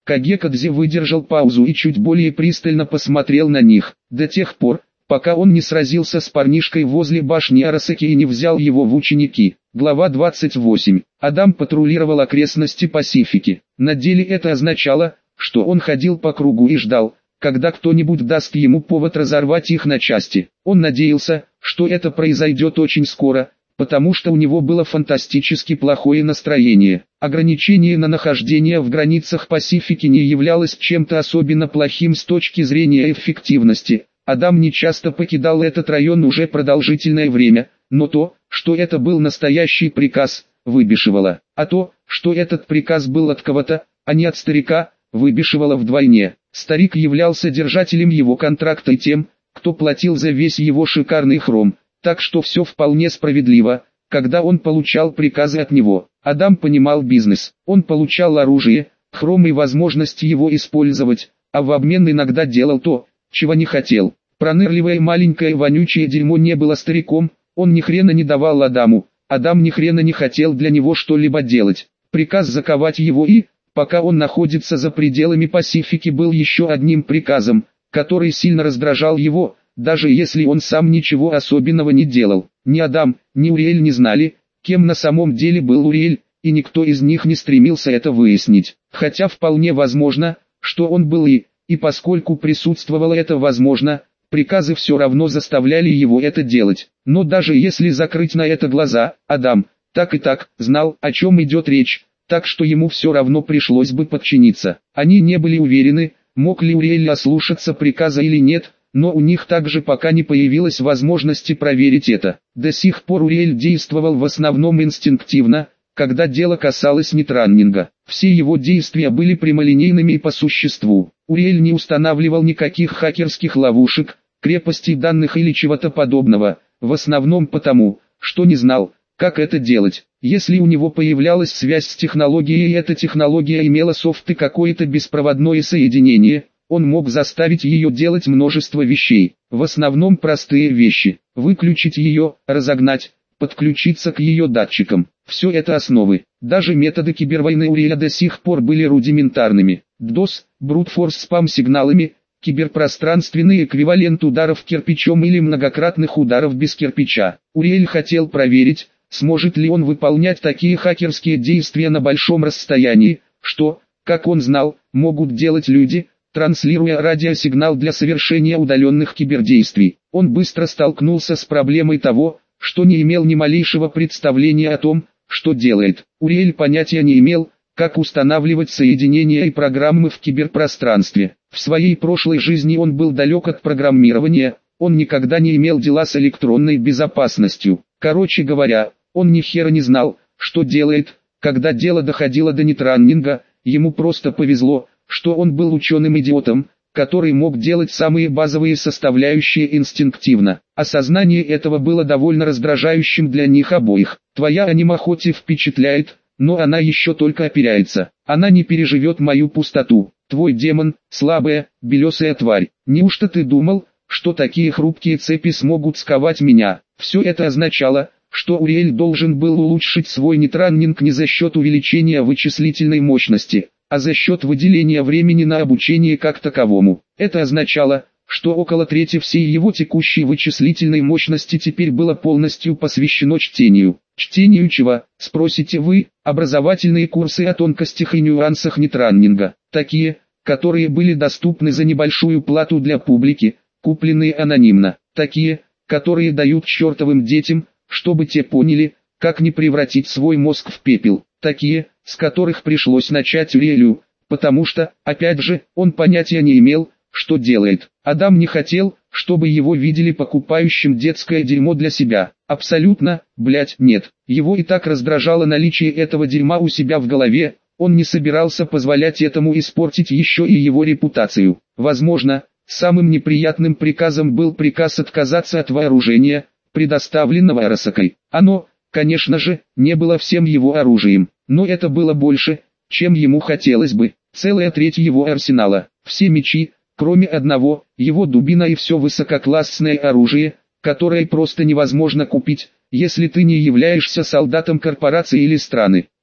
Кагекадзе выдержал паузу и чуть более пристально посмотрел на них, до тех пор, пока он не сразился с парнишкой возле башни Арасаки и не взял его в ученики. Глава 28. Адам патрулировал окрестности Пасифики. На деле это означало, что он ходил по кругу и ждал, когда кто-нибудь даст ему повод разорвать их на части. Он надеялся, что это произойдет очень скоро, потому что у него было фантастически плохое настроение. Ограничение на нахождение в границах Пасифики не являлось чем-то особенно плохим с точки зрения эффективности. Адам не часто покидал этот район уже продолжительное время, но то, что это был настоящий приказ, выбешивало. А то, что этот приказ был от кого-то, а не от старика, выбешивало вдвойне. Старик являлся держателем его контракта и тем, кто платил за весь его шикарный хром, так что все вполне справедливо, когда он получал приказы от него. Адам понимал бизнес, он получал оружие, хром и возможность его использовать, а в обмен иногда делал то, чего не хотел. Пронырливое маленькое вонючее дерьмо не было стариком, он ни хрена не давал Адаму, Адам ни хрена не хотел для него что-либо делать. Приказ заковать его и, пока он находится за пределами Пасифики, был еще одним приказом, который сильно раздражал его, даже если он сам ничего особенного не делал. Ни Адам, ни Уриэль не знали, кем на самом деле был Уриэль, и никто из них не стремился это выяснить. Хотя вполне возможно, что он был и поскольку присутствовало это возможно, приказы все равно заставляли его это делать. Но даже если закрыть на это глаза, Адам, так и так, знал, о чем идет речь, так что ему все равно пришлось бы подчиниться. Они не были уверены, мог ли Уриэль ослушаться приказа или нет, но у них также пока не появилась возможности проверить это. До сих пор Уриэль действовал в основном инстинктивно, когда дело касалось нетраннинга. Все его действия были прямолинейными и по существу. Уриэль не устанавливал никаких хакерских ловушек, крепостей данных или чего-то подобного, в основном потому, что не знал, как это делать. Если у него появлялась связь с технологией и эта технология имела софт и какое-то беспроводное соединение, он мог заставить ее делать множество вещей, в основном простые вещи, выключить ее, разогнать, подключиться к ее датчикам. Все это основы. Даже методы кибервойны Уриэля до сих пор были рудиментарными. DDoS, брутфорс спам-сигналами, киберпространственный эквивалент ударов кирпичом или многократных ударов без кирпича. Уриэль хотел проверить, сможет ли он выполнять такие хакерские действия на большом расстоянии, что, как он знал, могут делать люди, транслируя радиосигнал для совершения удаленных кибердействий. Он быстро столкнулся с проблемой того, что не имел ни малейшего представления о том, что делает. Уриэль понятия не имел, как устанавливать соединения и программы в киберпространстве. В своей прошлой жизни он был далек от программирования, он никогда не имел дела с электронной безопасностью. Короче говоря, он ни хера не знал, что делает. Когда дело доходило до нетраннинга, ему просто повезло, что он был ученым-идиотом, который мог делать самые базовые составляющие инстинктивно. Осознание этого было довольно раздражающим для них обоих. Твоя анима хоть и впечатляет, но она еще только опирается. Она не переживет мою пустоту. Твой демон, слабая, белесая тварь. Неужто ты думал, что такие хрупкие цепи смогут сковать меня? Все это означало, что Уриэль должен был улучшить свой нетраннинг не за счет увеличения вычислительной мощности, а за счет выделения времени на обучение как таковому. Это означало, что около трети всей его текущей вычислительной мощности теперь было полностью посвящено чтению. Чтению чего, спросите вы? Образовательные курсы о тонкостях и нюансах нетраннинга, такие, которые были доступны за небольшую плату для публики, купленные анонимно, такие, которые дают чертовым детям, чтобы те поняли, как не превратить свой мозг в пепел, такие, с которых пришлось начать Уриэлю, потому что, опять же, он понятия не имел, что делает. Адам не хотел, чтобы его видели покупающим детское дерьмо для себя. Абсолютно, блять, нет. Его и так раздражало наличие этого дерьма у себя в голове, он не собирался позволять этому испортить еще и его репутацию. Возможно, самым неприятным приказом был приказ отказаться от вооружения, предоставленного Арасакой. Оно, конечно же, не было всем его оружием, но это было больше, чем ему хотелось бы. Целая треть его арсенала, все мечи, кроме одного, его дубина и все высококлассное оружие, которое просто невозможно купить, если ты не являешься солдатом корпорации или страны.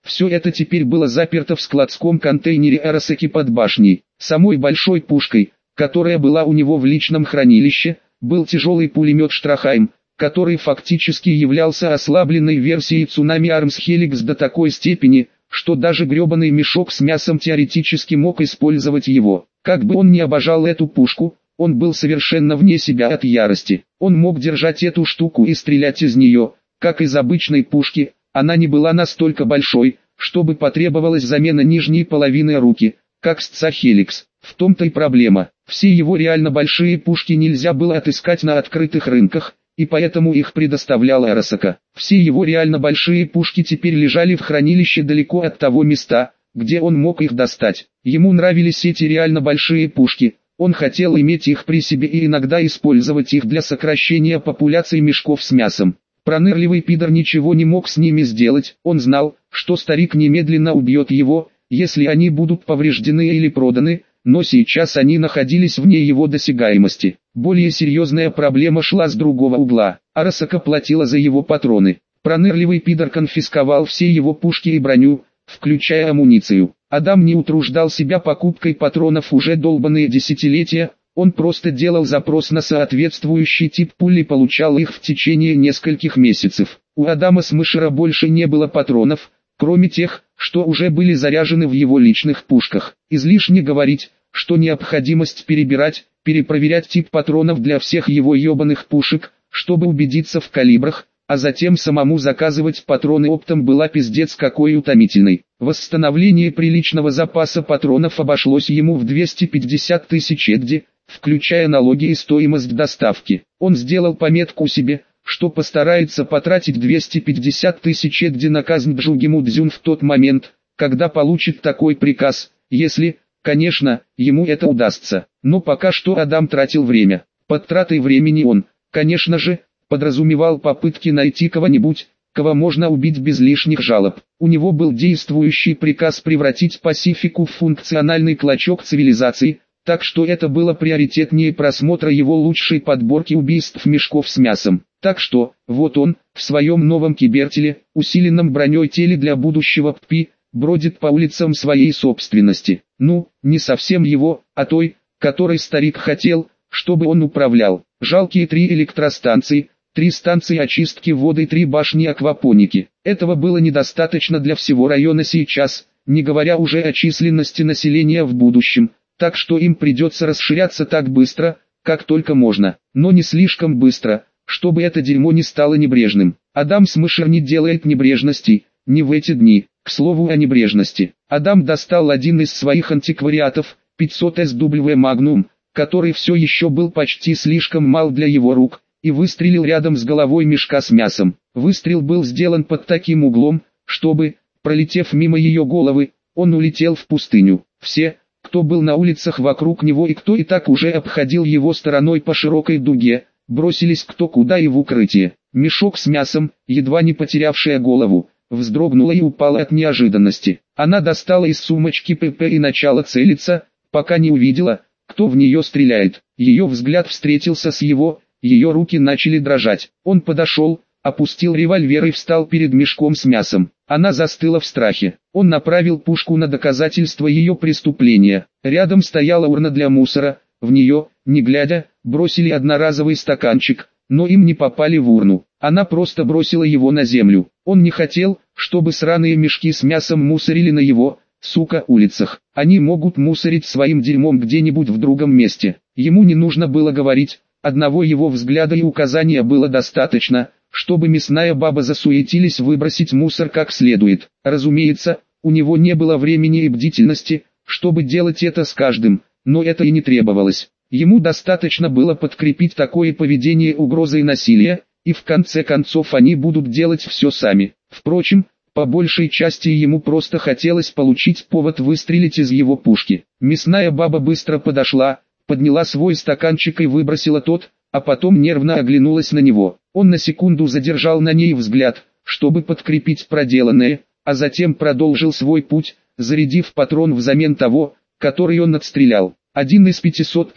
Все это теперь было заперто в складском контейнере Арасаки под башней. Самой большой пушкой, которая была у него в личном хранилище, был тяжелый пулемет Штрахайм, который фактически являлся ослабленной версией Цунами Армс Хеликс до такой степени, что даже гребаный мешок с мясом теоретически мог использовать его. Как бы он ни обожал эту пушку, он был совершенно вне себя от ярости. Он мог держать эту штуку и стрелять из нее, как из обычной пушки. Она не была настолько большой, чтобы потребовалась замена нижней половины руки, как Сца Хеликс. В том-то и проблема. Все его реально большие пушки нельзя было отыскать на открытых рынках, и поэтому их предоставлял Арасака. Все его реально большие пушки теперь лежали в хранилище далеко от того места, где он мог их достать. Ему нравились эти реально большие пушки, он хотел иметь их при себе и иногда использовать их для сокращения популяции мешков с мясом. Пронырливый пидор ничего не мог с ними сделать, он знал, что старик немедленно убьет его, если они будут повреждены или проданы, но сейчас они находились вне его досягаемости. Более серьезная проблема шла с другого угла. Арасака платила за его патроны. Пронырливый пидор конфисковал все его пушки и броню, включая амуницию. Адам не утруждал себя покупкой патронов уже долбанные десятилетия, он просто делал запрос на соответствующий тип пули и получал их в течение нескольких месяцев. У Адама Смешера больше не было патронов, кроме тех, что уже были заряжены в его личных пушках. Излишне говорить, что необходимость перепроверять тип патронов для всех его ебаных пушек, чтобы убедиться в калибрах, а затем самому заказывать патроны оптом была пиздец какой утомительной. Восстановление приличного запаса патронов обошлось ему в 250 тысяч эдди, включая налоги и стоимость доставки. Он сделал пометку себе, что постарается потратить 250 тысяч эдди на казнь Бджугиму Дзюн в тот момент, когда получит такой приказ, если, конечно, ему это удастся. Но пока что Адам тратил время. Под тратой времени он, конечно же, подразумевал попытки найти кого-нибудь, кого можно убить без лишних жалоб. У него был действующий приказ превратить Пасифику в функциональный клочок цивилизации, так что это было приоритетнее просмотра его лучшей подборки убийств мешков с мясом. Так что, вот он, в своем новом кибертеле, усиленном броней теле для будущего ППИ, бродит по улицам своей собственности. Ну, не совсем его, а той, которой старик хотел, чтобы он управлял. Жалкие 3 электростанции, 3 станции очистки воды и 3 башни аквапоники. Этого было недостаточно для всего района сейчас, не говоря уже о численности населения в будущем, так что им придется расширяться так быстро, как только можно, но не слишком быстро, чтобы это дерьмо не стало небрежным. Адам Смешер не делает небрежностей, не в эти дни. К слову о небрежности. Адам достал один из своих антиквариатов, 500 SW Magnum, который все еще был почти слишком мал для его рук, и выстрелил рядом с головой мешка с мясом. Выстрел был сделан под таким углом, чтобы, пролетев мимо ее головы, он улетел в пустыню. Все, кто был на улицах вокруг него и кто и так уже обходил его стороной по широкой дуге, бросились кто куда и в укрытие. Мешок с мясом, едва не потерявшая голову, вздрогнула и упала от неожиданности. Она достала из сумочки ПП и начала целиться, пока не увидела, кто в нее стреляет. Ее взгляд встретился с его, ее руки начали дрожать. Он подошел, опустил револьвер и встал перед мешком с мясом. Она застыла в страхе. Он направил пушку на доказательство ее преступления. Рядом стояла урна для мусора, в нее, не глядя, бросили одноразовый стаканчик, но им не попали в урну. Она просто бросила его на землю. Он не хотел, чтобы сраные мешки с мясом мусорили на его, сука, улицах. Они могут мусорить своим дерьмом где-нибудь в другом месте. Ему не нужно было говорить, одного его взгляда и указания было достаточно, чтобы мясная баба засуетились выбросить мусор как следует. Разумеется, у него не было времени и бдительности, чтобы делать это с каждым, но это и не требовалось. Ему достаточно было подкрепить такое поведение угрозой насилия, и в конце концов они будут делать все сами. Впрочем, по большей части ему просто хотелось получить повод выстрелить из его пушки. Мясная баба быстро подошла, подняла свой стаканчик и выбросила тот, а потом нервно оглянулась на него. Он на секунду задержал на ней взгляд, чтобы подкрепить проделанное, а затем продолжил свой путь, зарядив патрон взамен того, который он отстрелял. Один из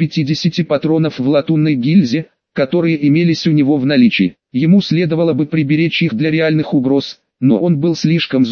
550 патронов в латунной гильзе, которые имелись у него в наличии. Ему следовало бы приберечь их для реальных угроз, но он был слишком зол,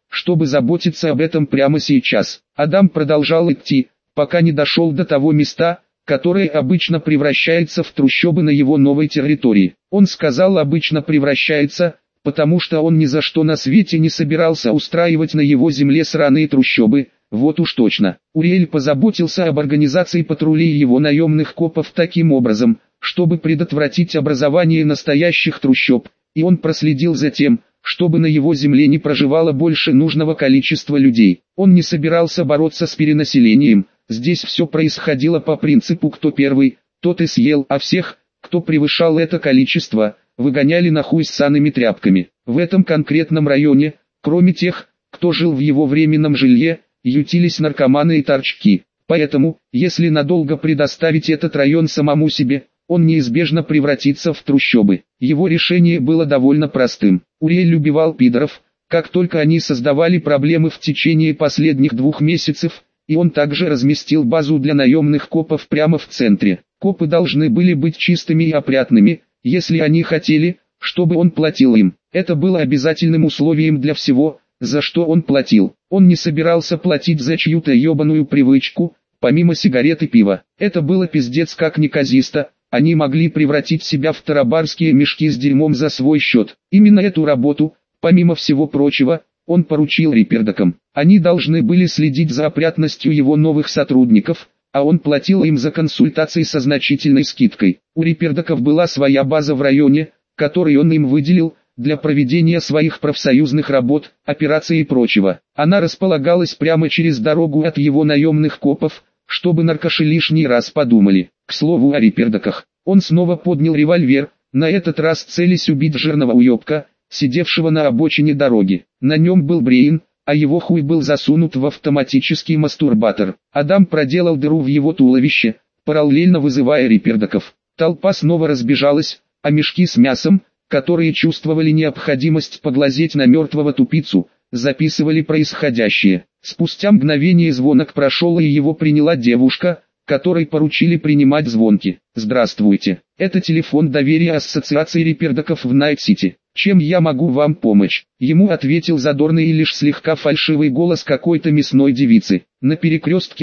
чтобы заботиться об этом прямо сейчас. Адам продолжал идти, пока не дошел до того места, которое обычно превращается в трущобы на его новой территории. Он сказал «обычно превращается», потому что он ни за что на свете не собирался устраивать на его земле сраные трущобы. Вот уж точно. Уриэль позаботился об организации патрулей его наемных копов таким образом, чтобы предотвратить образование настоящих трущоб, и он проследил за тем, чтобы на его земле не проживало больше нужного количества людей. Он не собирался бороться с перенаселением, здесь все происходило по принципу «кто первый, тот и съел», а всех, кто превышал это количество, выгоняли на хуй ссаными тряпками. В этом конкретном районе, кроме тех, кто жил в его временном жилье, ютились наркоманы и торчки. Поэтому, если надолго предоставить этот район самому себе, он неизбежно превратится в трущобы. Его решение было довольно простым. Уриэль убивал пидоров, как только они создавали проблемы в течение последних 2 месяцев, и он также разместил базу для наемных копов прямо в центре. Копы должны были быть чистыми и опрятными, если они хотели, чтобы он платил им. Это было обязательным условием для всего, за что он платил. Он не собирался платить за чью-то ебаную привычку, помимо сигарет и пива. Это было пиздец как неказисто, они могли превратить себя в тарабарские мешки с дерьмом за свой счет. Именно эту работу, помимо всего прочего, он поручил риппердокам. Они должны были следить за опрятностью его новых сотрудников, а он платил им за консультации со значительной скидкой. У риппердоков была своя база в районе, который он им выделил, для проведения своих профсоюзных работ, операций и прочего. Она располагалась прямо через дорогу от его наемных копов, чтобы наркоши лишний раз подумали. К слову о риппердоках, он снова поднял револьвер, на этот раз целясь убить жирного уебка, сидевшего на обочине дороги. На нем был Брейн, а его хуй был засунут в автоматический мастурбатор. Адам проделал дыру в его туловище, параллельно вызывая риппердоков. Толпа снова разбежалась, а мешки с мясом, которые чувствовали необходимость поглазеть на мертвого тупицу, записывали происходящее. Спустя мгновение звонок прошел, и его приняла девушка, которой поручили принимать звонки. «Здравствуйте, это телефон доверия Ассоциации риппердоков в Найт-Сити. Чем я могу вам помочь?» Ему ответил задорный и лишь слегка фальшивый голос какой-то мясной девицы. «На перекрестке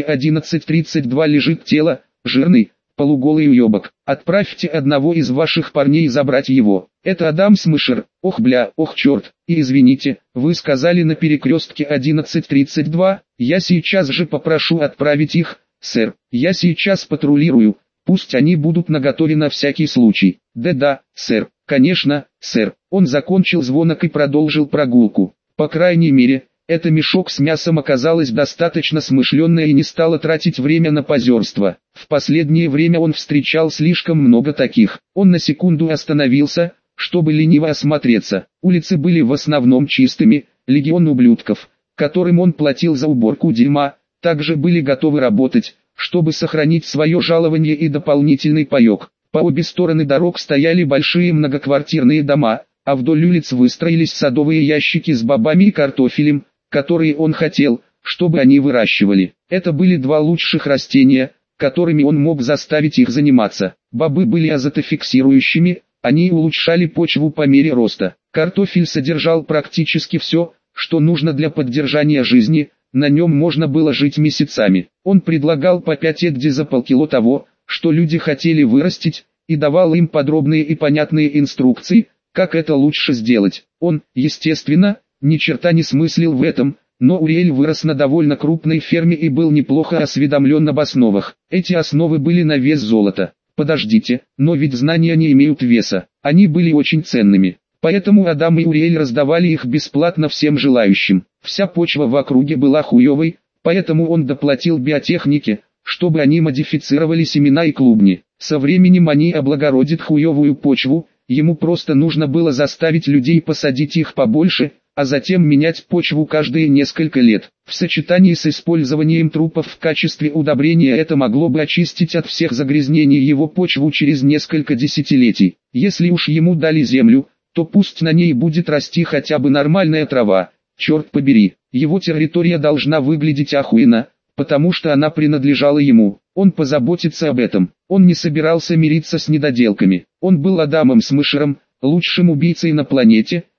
11:32 лежит тело, жирный, полуголый уебок. Отправьте одного из ваших парней забрать его. Это Адам Смышер. Ох бля, ох черт. И извините, вы сказали на перекрестке 11:32, я сейчас же попрошу отправить их, сэр. Я сейчас патрулирую, пусть они будут наготове на всякий случай». «Да-да, сэр, конечно, сэр». Он закончил звонок и продолжил прогулку. По крайней мере, это мешок с мясом оказалась достаточно смышленная и не стала тратить время на позерство. В последнее время он встречал слишком много таких. Он на секунду остановился, чтобы лениво осмотреться. Улицы были в основном чистыми, легион ублюдков, которым он платил за уборку дерьма, также были готовы работать, чтобы сохранить свое жалование и дополнительный паёк. По обе стороны дорог стояли большие многоквартирные дома, а вдоль улиц выстроились садовые ящики с бобами и картофелем, которые он хотел, чтобы они выращивали. Это были 2 лучших растения, которыми он мог заставить их заниматься. Бобы были азотофиксирующими, они улучшали почву по мере роста. Картофель содержал практически все, что нужно для поддержания жизни, на нем можно было жить месяцами. Он предлагал по 5 эгди за полкило того, что люди хотели вырастить, и давал им подробные и понятные инструкции, как это лучше сделать. Он, естественно, ни черта не смыслил в этом, но Уриэль вырос на довольно крупной ферме и был неплохо осведомлен об основах. Эти основы были на вес золота. Подождите, но ведь знания не имеют веса, они были очень ценными. Поэтому Адам и Уриэль раздавали их бесплатно всем желающим. Вся почва в округе была хуевой, поэтому он доплатил биотехнике, чтобы они модифицировали семена и клубни. Со временем они облагородят хуевую почву, ему просто нужно было заставить людей посадить их побольше, а затем менять почву каждые несколько лет. В сочетании с использованием трупов в качестве удобрения это могло бы очистить от всех загрязнений его почву через несколько десятилетий. Если уж ему дали землю, то пусть на ней будет расти хотя бы нормальная трава. Черт побери, его территория должна выглядеть охуенно, потому что она принадлежала ему. Он позаботится об этом. Он не собирался мириться с недоделками. Он был Адамом Смышером, лучшим убийцей на планете,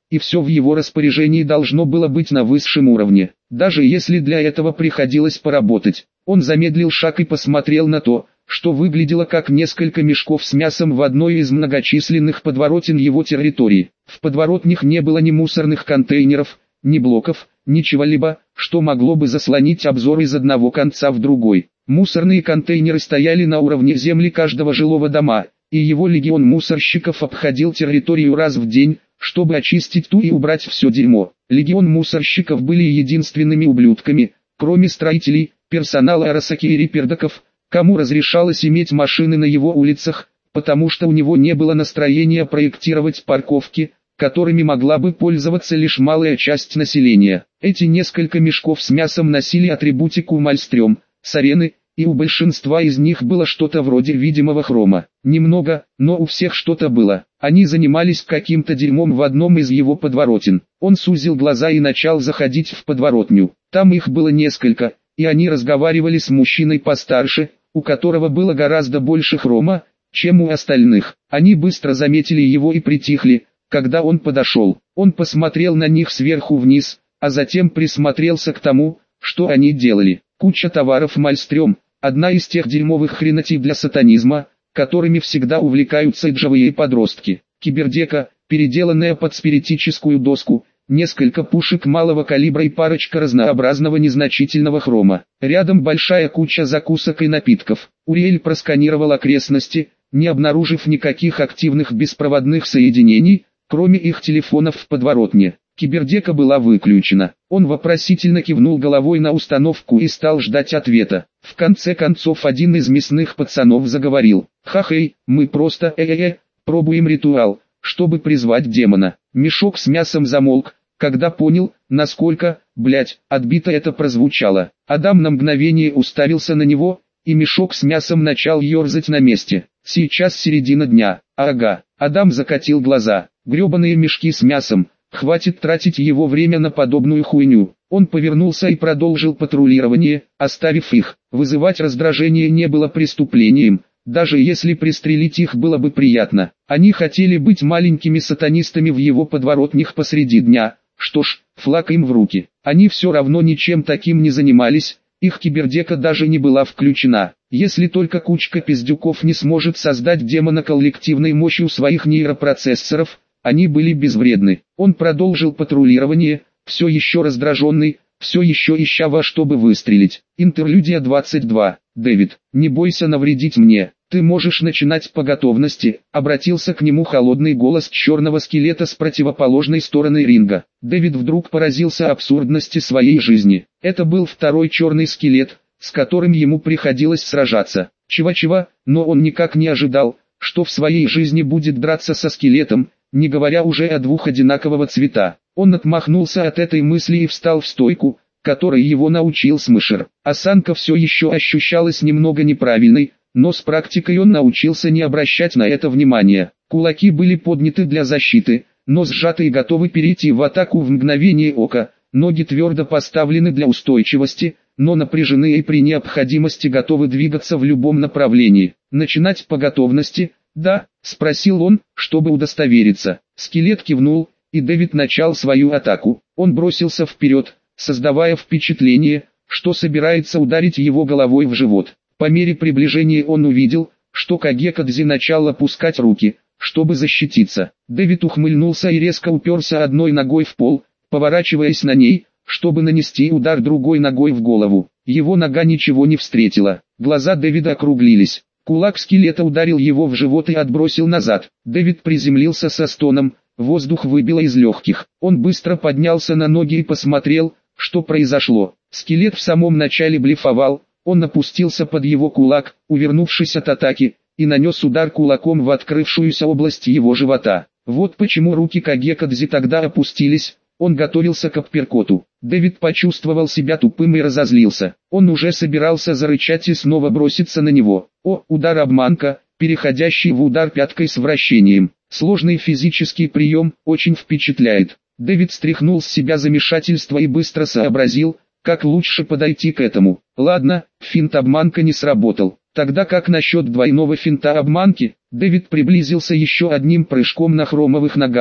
и все в его распоряжении должно было быть на высшем уровне, даже если для этого приходилось поработать. Он замедлил шаг и посмотрел на то, что выглядело как несколько мешков с мясом в одной из многочисленных подворотен его территории. В подворотнях не было ни мусорных контейнеров, ни блоков, ничего-либо, что могло бы заслонить обзор из одного конца в другой. Мусорные контейнеры стояли на уровне земли каждого жилого дома, и его легион мусорщиков обходил территорию раз в день, чтобы очистить ту и убрать все дерьмо. Легион мусорщиков были единственными ублюдками, кроме строителей, персонала Арасаки и Рипердоков, кому разрешалось иметь машины на его улицах, потому что у него не было настроения проектировать парковки, которыми могла бы пользоваться лишь малая часть населения. Эти несколько мешков с мясом носили атрибутику Мальстрём, с арены, и у большинства из них было что-то вроде видимого хрома. Немного, но у всех что-то было. Они занимались каким-то дерьмом в одном из его подворотен. Он сузил глаза и начал заходить в подворотню. Там их было несколько, и они разговаривали с мужчиной постарше, у которого было гораздо больше хрома, чем у остальных. Они быстро заметили его и притихли, когда он подошел. Он посмотрел на них сверху вниз, а затем присмотрелся к тому, что они делали. Куча товаров Мальстрём, одна из тех дерьмовых хренотий для сатанизма, которыми всегда увлекаются джавые подростки. Кибердека, переделанная под спиритическую доску, несколько пушек малого калибра и парочка разнообразного незначительного хрома. Рядом большая куча закусок и напитков. Уриэль просканировал окрестности, не обнаружив никаких активных беспроводных соединений, кроме их телефонов в подворотне. Кибердека была выключена. Он вопросительно кивнул головой на установку и стал ждать ответа. В конце концов один из мясных пацанов заговорил. «Ха-хей, мы просто пробуем ритуал, чтобы призвать демона». Мешок с мясом замолк, когда понял, насколько, отбито это прозвучало. Адам на мгновение уставился на него, и мешок с мясом начал ерзать на месте. Сейчас середина дня. Ага. Адам закатил глаза. Гребаные мешки с мясом. Хватит тратить его время на подобную хуйню. Он повернулся и продолжил патрулирование, оставив их. Вызывать раздражение не было преступлением, даже если пристрелить их было бы приятно. Они хотели быть маленькими сатанистами в его подворотнях посреди дня. Что ж, флаг им в руки. Они все равно ничем таким не занимались, их кибердека даже не была включена. Если только кучка пиздюков не сможет создать демона коллективной мощью своих нейропроцессоров, они были безвредны. Он продолжил патрулирование, все еще раздраженный, все еще ища во что бы выстрелить. Интерлюдия 22. «Дэвид, не бойся навредить мне, ты можешь начинать по готовности», обратился к нему холодный голос черного скелета с противоположной стороны ринга. Дэвид вдруг поразился абсурдности своей жизни. Это был второй черный скелет, с которым ему приходилось сражаться. Чего-чего, но он никак не ожидал, что в своей жизни будет драться со скелетом, не говоря уже о двух одинакового цвета. Он отмахнулся от этой мысли и встал в стойку, которой его научил Смышер. Осанка все еще ощущалась немного неправильной, но с практикой он научился не обращать на это внимания. Кулаки были подняты для защиты, но сжаты и готовы перейти в атаку в мгновение ока, ноги твердо поставлены для устойчивости, но напряжены и при необходимости готовы двигаться в любом направлении. «Начинать по готовности?» «Да», — спросил он, чтобы удостовериться. Скелет кивнул, и Дэвид начал свою атаку. Он бросился вперед, создавая впечатление, что собирается ударить его головой в живот. По мере приближения он увидел, что Кагекадзи начал опускать руки, чтобы защититься. Дэвид ухмыльнулся и резко уперся одной ногой в пол, поворачиваясь на ней, чтобы нанести удар другой ногой в голову. Его нога ничего не встретила. Глаза Дэвида округлились. Кулак скелета ударил его в живот и отбросил назад. Дэвид приземлился со стоном, воздух выбило из легких. Он быстро поднялся на ноги и посмотрел, что произошло. Скелет в самом начале блефовал, он опустился под его кулак, увернувшись от атаки, и нанес удар кулаком в открывшуюся область его живота. Вот почему руки Кагекадзи тогда опустились. Он готовился к апперкоту. Дэвид почувствовал себя тупым и разозлился. Он уже собирался зарычать и снова броситься на него. Удар-обманка, переходящий в удар пяткой с вращением. Сложный физический прием, очень впечатляет. Дэвид стряхнул с себя замешательство и быстро сообразил, как лучше подойти к этому. Ладно, финт-обманка не сработал. Тогда как насчет двойного финта обманки? Дэвид приблизился еще одним прыжком на хромовых ногах,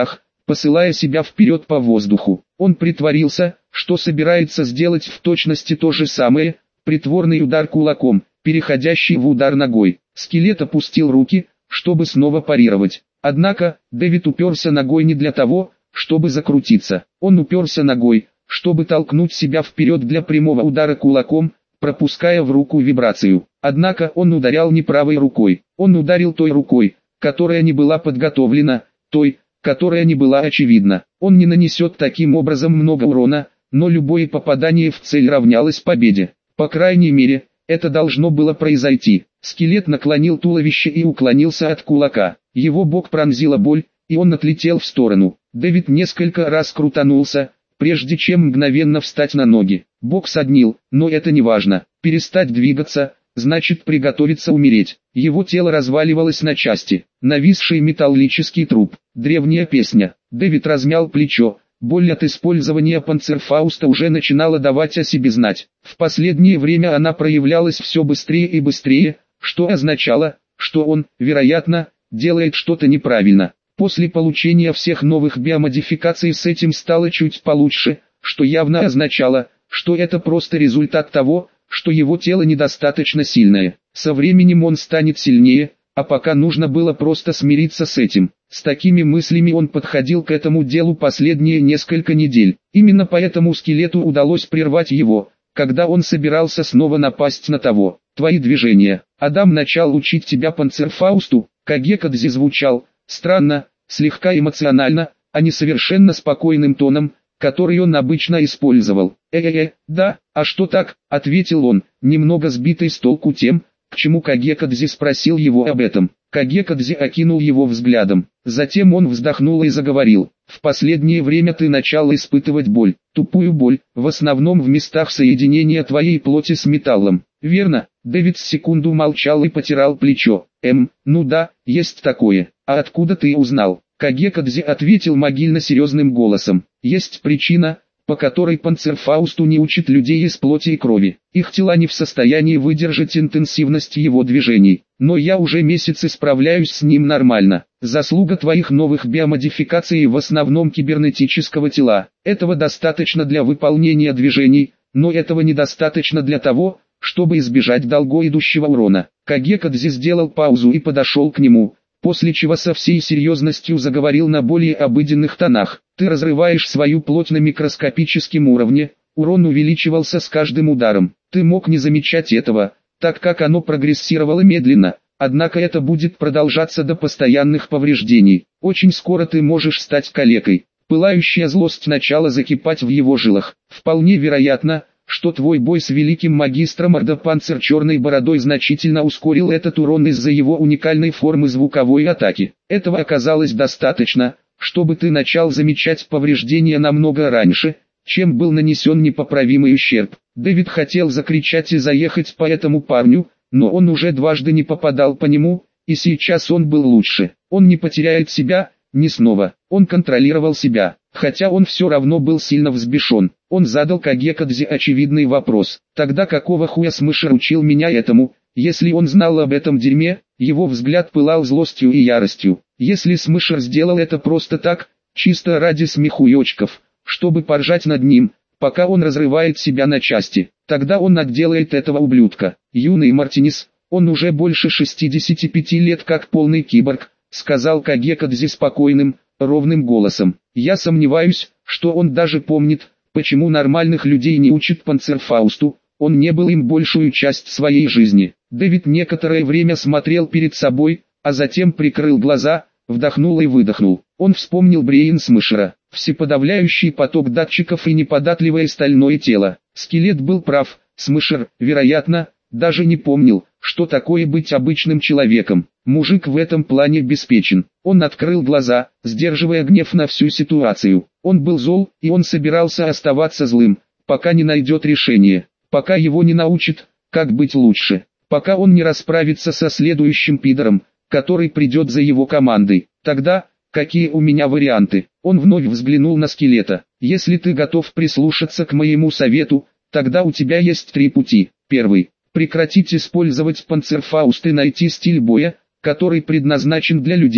посылая себя вперед по воздуху. Он притворился, что собирается сделать в точности то же самое, притворный удар кулаком, переходящий в удар ногой. Скелет опустил руки, чтобы снова парировать. Однако, Дэвид уперся ногой не для того, чтобы закрутиться. Он уперся ногой, чтобы толкнуть себя вперед для прямого удара кулаком, пропуская в руку вибрацию. Однако он ударял не правой рукой. Он ударил той рукой, которая не была подготовлена, той, которая не была очевидна. Он не нанесет таким образом много урона, но любое попадание в цель равнялось победе. По крайней мере, это должно было произойти. Скелет наклонил туловище и уклонился от кулака. Его бок пронзила боль, и он отлетел в сторону. Дэвид несколько раз крутанулся, прежде чем мгновенно встать на ноги. Бок соднил, но это не важно. Перестать двигаться – значит приготовиться умереть. Его тело разваливалось на части. Нависший металлический труп. Древняя песня. Дэвид размял плечо. Боль от использования панцерфауста уже начинала давать о себе знать. В последнее время она проявлялась все быстрее и быстрее, что означало, что он, вероятно, делает что-то неправильно. После получения всех новых биомодификаций с этим стало чуть получше, что явно означало, что это просто результат того, что его тело недостаточно сильное. Со временем он станет сильнее, а пока нужно было просто смириться с этим. С такими мыслями он подходил к этому делу последние несколько недель. Именно поэтому скелету удалось прервать его, когда он собирался снова напасть на того. Твои движения. Адам начал учить тебя панцерфаусту. Кагекадзе звучал странно, слегка эмоционально, а не совершенно спокойным тоном, который он обычно использовал. Да, а что так?» — ответил он, немного сбитый с толку тем, к чему Кагекадзе спросил его об этом. Кагекадзе окинул его взглядом. Затем он вздохнул и заговорил. «В последнее время ты начал испытывать боль, тупую боль, в основном в местах соединения твоей плоти с металлом. Верно?» Дэвид секунду молчал и потирал плечо. Ну да, есть такое. А откуда ты узнал?» Кагекадзе ответил могильно-серьезным голосом. «Есть причина, по которой панцерфаусту не учит людей из плоти и крови. Их тела не в состоянии выдержать интенсивность его движений. Но я уже месяцы справляюсь с ним нормально. Заслуга твоих новых биомодификаций в основном кибернетического тела. Этого достаточно для выполнения движений, но этого недостаточно для того, чтобы избежать долго идущего урона». Кагекадзе сделал паузу и подошел к нему, после чего со всей серьезностью заговорил на более обыденных тонах. «Ты разрываешь свою плоть на микроскопическом уровне, урон увеличивался с каждым ударом. Ты мог не замечать этого, так как оно прогрессировало медленно, однако это будет продолжаться до постоянных повреждений. Очень скоро ты можешь стать калекой». Пылающая злость начала закипать в его жилах. «Вполне вероятно, что твой бой с великим магистром Ордопанцер Черной Бородой значительно ускорил этот урон из-за его уникальной формы звуковой атаки. Этого оказалось достаточно, чтобы ты начал замечать повреждения намного раньше, чем был нанесен непоправимый ущерб». Дэвид хотел закричать и заехать по этому парню, но он уже дважды не попадал по нему, и сейчас он был лучше. Он не потеряет себя, не снова. Он контролировал себя, хотя он все равно был сильно взбешен. Он задал Кагекадзе очевидный вопрос. «Тогда какого хуя Смышер учил меня этому?» Если он знал об этом дерьме, его взгляд пылал злостью и яростью. Если Смышер сделал это просто так, чисто ради смехуёчков, чтобы поржать над ним, пока он разрывает себя на части, тогда он отделает этого ублюдка. «Юный Мартинес, он уже больше 65 лет как полный киборг», сказал Кагекадзе спокойным, ровным голосом. «Я сомневаюсь, что он даже помнит, почему нормальных людей не учат панцерфаусту, он не был им большую часть своей жизни». Дэвид некоторое время смотрел перед собой, а затем прикрыл глаза, вдохнул и выдохнул. Он вспомнил Брейн Смышера, всеподавляющий поток датчиков и неподатливое стальное тело. Скелет был прав, Смышер, вероятно, даже не помнил, что такое быть обычным человеком. Мужик в этом плане обеспечен. Он открыл глаза, сдерживая гнев на всю ситуацию. Он был зол, и он собирался оставаться злым, пока не найдет решение, пока его не научит, как быть лучше, пока он не расправится со следующим пидором, который придет за его командой. Тогда, какие у меня варианты? Он вновь взглянул на скелета. «Если ты готов прислушаться к моему совету, тогда у тебя есть 3 пути. Первый. Прекратить использовать панцерфауст и найти стиль боя, который предназначен для людей,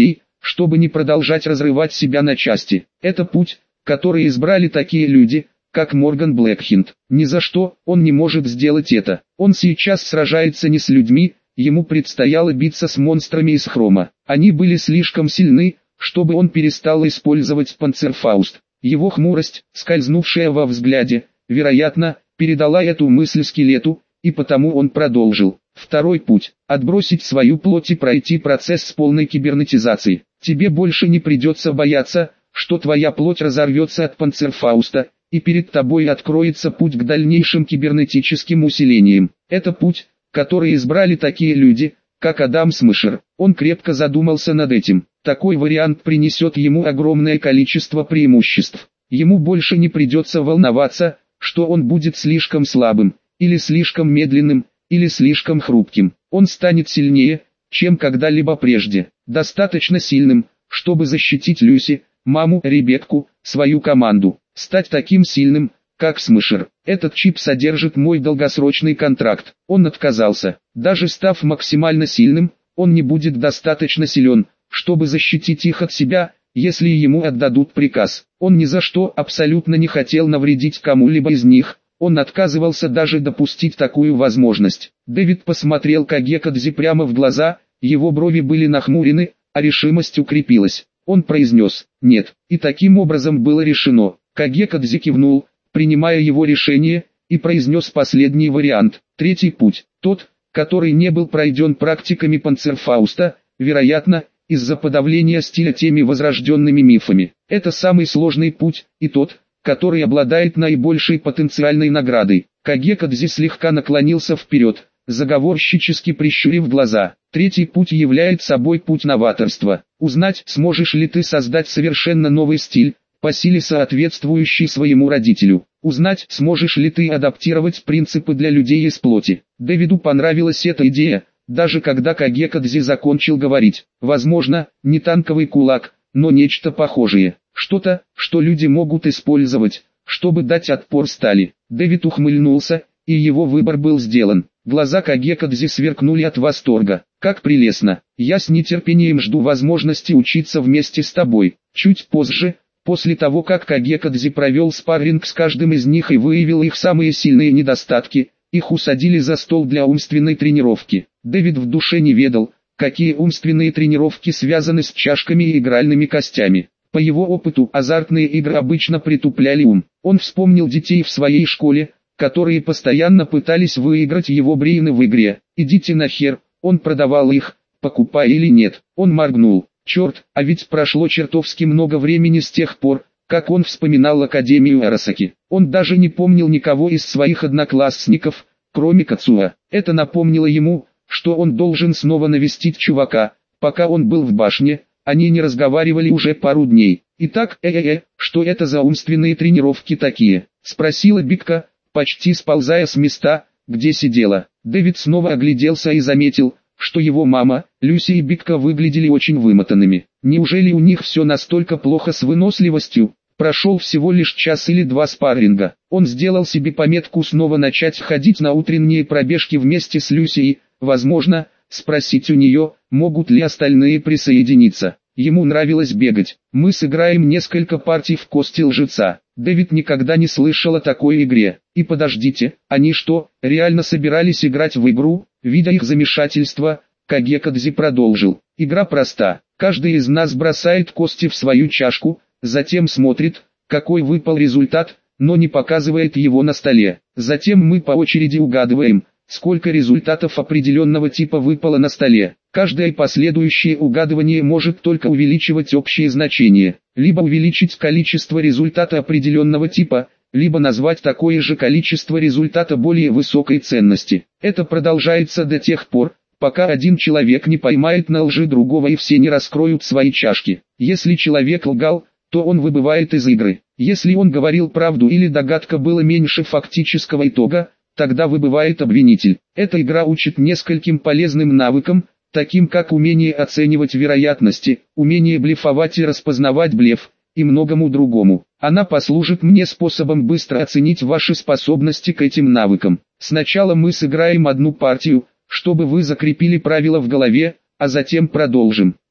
чтобы не продолжать разрывать себя на части. Это путь, который избрали такие люди, как Морган Блэкхинд. Ни за что он не может сделать это. Он сейчас сражается не с людьми, ему предстояло биться с монстрами из хрома. Они были слишком сильны, чтобы он перестал использовать панцерфауст. Его хмурость, скользнувшая во взгляде, вероятно, передала эту мысль скелету, и потому он продолжил. Второй путь – отбросить свою плоть и пройти процесс с полной кибернетизацией. Тебе больше не придется бояться, что твоя плоть разорвется от панцерфауста, и перед тобой откроется путь к дальнейшим кибернетическим усилениям. Это путь, который избрали такие люди, как Адам Смешер. Он крепко задумался над этим. Такой вариант принесет ему огромное количество преимуществ. Ему больше не придется волноваться, что он будет слишком слабым, или слишком медленным, или слишком хрупким. Он станет сильнее, чем когда-либо прежде. Достаточно сильным, чтобы защитить Люси, маму, Ребекку, свою команду. Стать таким сильным, как Смешер. Этот чип содержит мой долгосрочный контракт. Он отказался. Даже став максимально сильным, он не будет достаточно силен, чтобы защитить их от себя, если ему отдадут приказ. Он ни за что абсолютно не хотел навредить кому-либо из них. Он отказывался даже допустить такую возможность. Дэвид посмотрел Кагекадзе прямо в глаза, его брови были нахмурены, а решимость укрепилась. Он произнес «нет», и таким образом было решено. Кагекадзе кивнул, принимая его решение, и произнес последний вариант. Третий путь, тот, который не был пройден практиками панцерфауста, вероятно, из-за подавления стиля теми возрожденными мифами. Это самый сложный путь, и тот, который обладает наибольшей потенциальной наградой. Кагекадзе слегка наклонился вперед, заговорщически прищурив глаза. Третий путь является собой путь новаторства. Узнать, сможешь ли ты создать совершенно новый стиль, по силе соответствующий своему родителю. Узнать, сможешь ли ты адаптировать принципы для людей из плоти. Дэвиду понравилась эта идея, даже когда Кагекадзе закончил говорить. Возможно, не танковый кулак, но нечто похожее. Что-то, что люди могут использовать, чтобы дать отпор стали. Дэвид ухмыльнулся, и его выбор был сделан. Глаза Кагекадзе сверкнули от восторга. «Как прелестно! Я с нетерпением жду возможности учиться вместе с тобой». Чуть позже, после того как Кагекадзе провел спарринг с каждым из них и выявил их самые сильные недостатки, их усадили за стол для умственной тренировки. Дэвид в душе не ведал, какие умственные тренировки связаны с чашками и игральными костями. По его опыту, азартные игры обычно притупляли ум. Он вспомнил детей в своей школе, которые постоянно пытались выиграть его брейны в игре. «Идите нахер», он продавал их, покупая или нет. Он моргнул. Черт, а ведь прошло чертовски много времени с тех пор, как он вспоминал Академию Арасаки. Он даже не помнил никого из своих одноклассников, кроме Кацуа. Это напомнило ему, что он должен снова навестить чувака. Пока он был в башне, они не разговаривали уже пару дней. «Итак, что это за умственные тренировки такие?» — спросила Бикка, почти сползая с места, где сидела. Дэвид снова огляделся и заметил, что его мама, Люси и Бикка выглядели очень вымотанными. Неужели у них все настолько плохо с выносливостью? Прошел всего лишь час или два спарринга. Он сделал себе пометку снова начать ходить на утренние пробежки вместе с Люси и, возможно, спросить у нее, могут ли остальные присоединиться. Ему нравилось бегать. «Мы сыграем несколько партий в кости лжеца». Дэвид никогда не слышал о такой игре. И подождите, они что, реально собирались играть в игру? Видя их замешательство, Кагекадзе продолжил. «Игра проста. Каждый из нас бросает кости в свою чашку, затем смотрит, какой выпал результат, но не показывает его на столе. Затем мы по очереди угадываем, сколько результатов определенного типа выпало на столе. Каждое последующее угадывание может только увеличивать общее значение, либо увеличить количество результата определенного типа, либо назвать такое же количество результата более высокой ценности. Это продолжается до тех пор, пока один человек не поймает на лжи другого и все не раскроют свои чашки. Если человек лгал, то он выбывает из игры. Если он говорил правду или догадка была меньше фактического итога, тогда выбывает обвинитель. Эта игра учит нескольким полезным навыкам, таким как умение оценивать вероятности, умение блефовать и распознавать блеф, и многому другому. Она послужит мне способом быстро оценить ваши способности к этим навыкам. Сначала мы сыграем одну партию, чтобы вы закрепили правила в голове, а затем продолжим.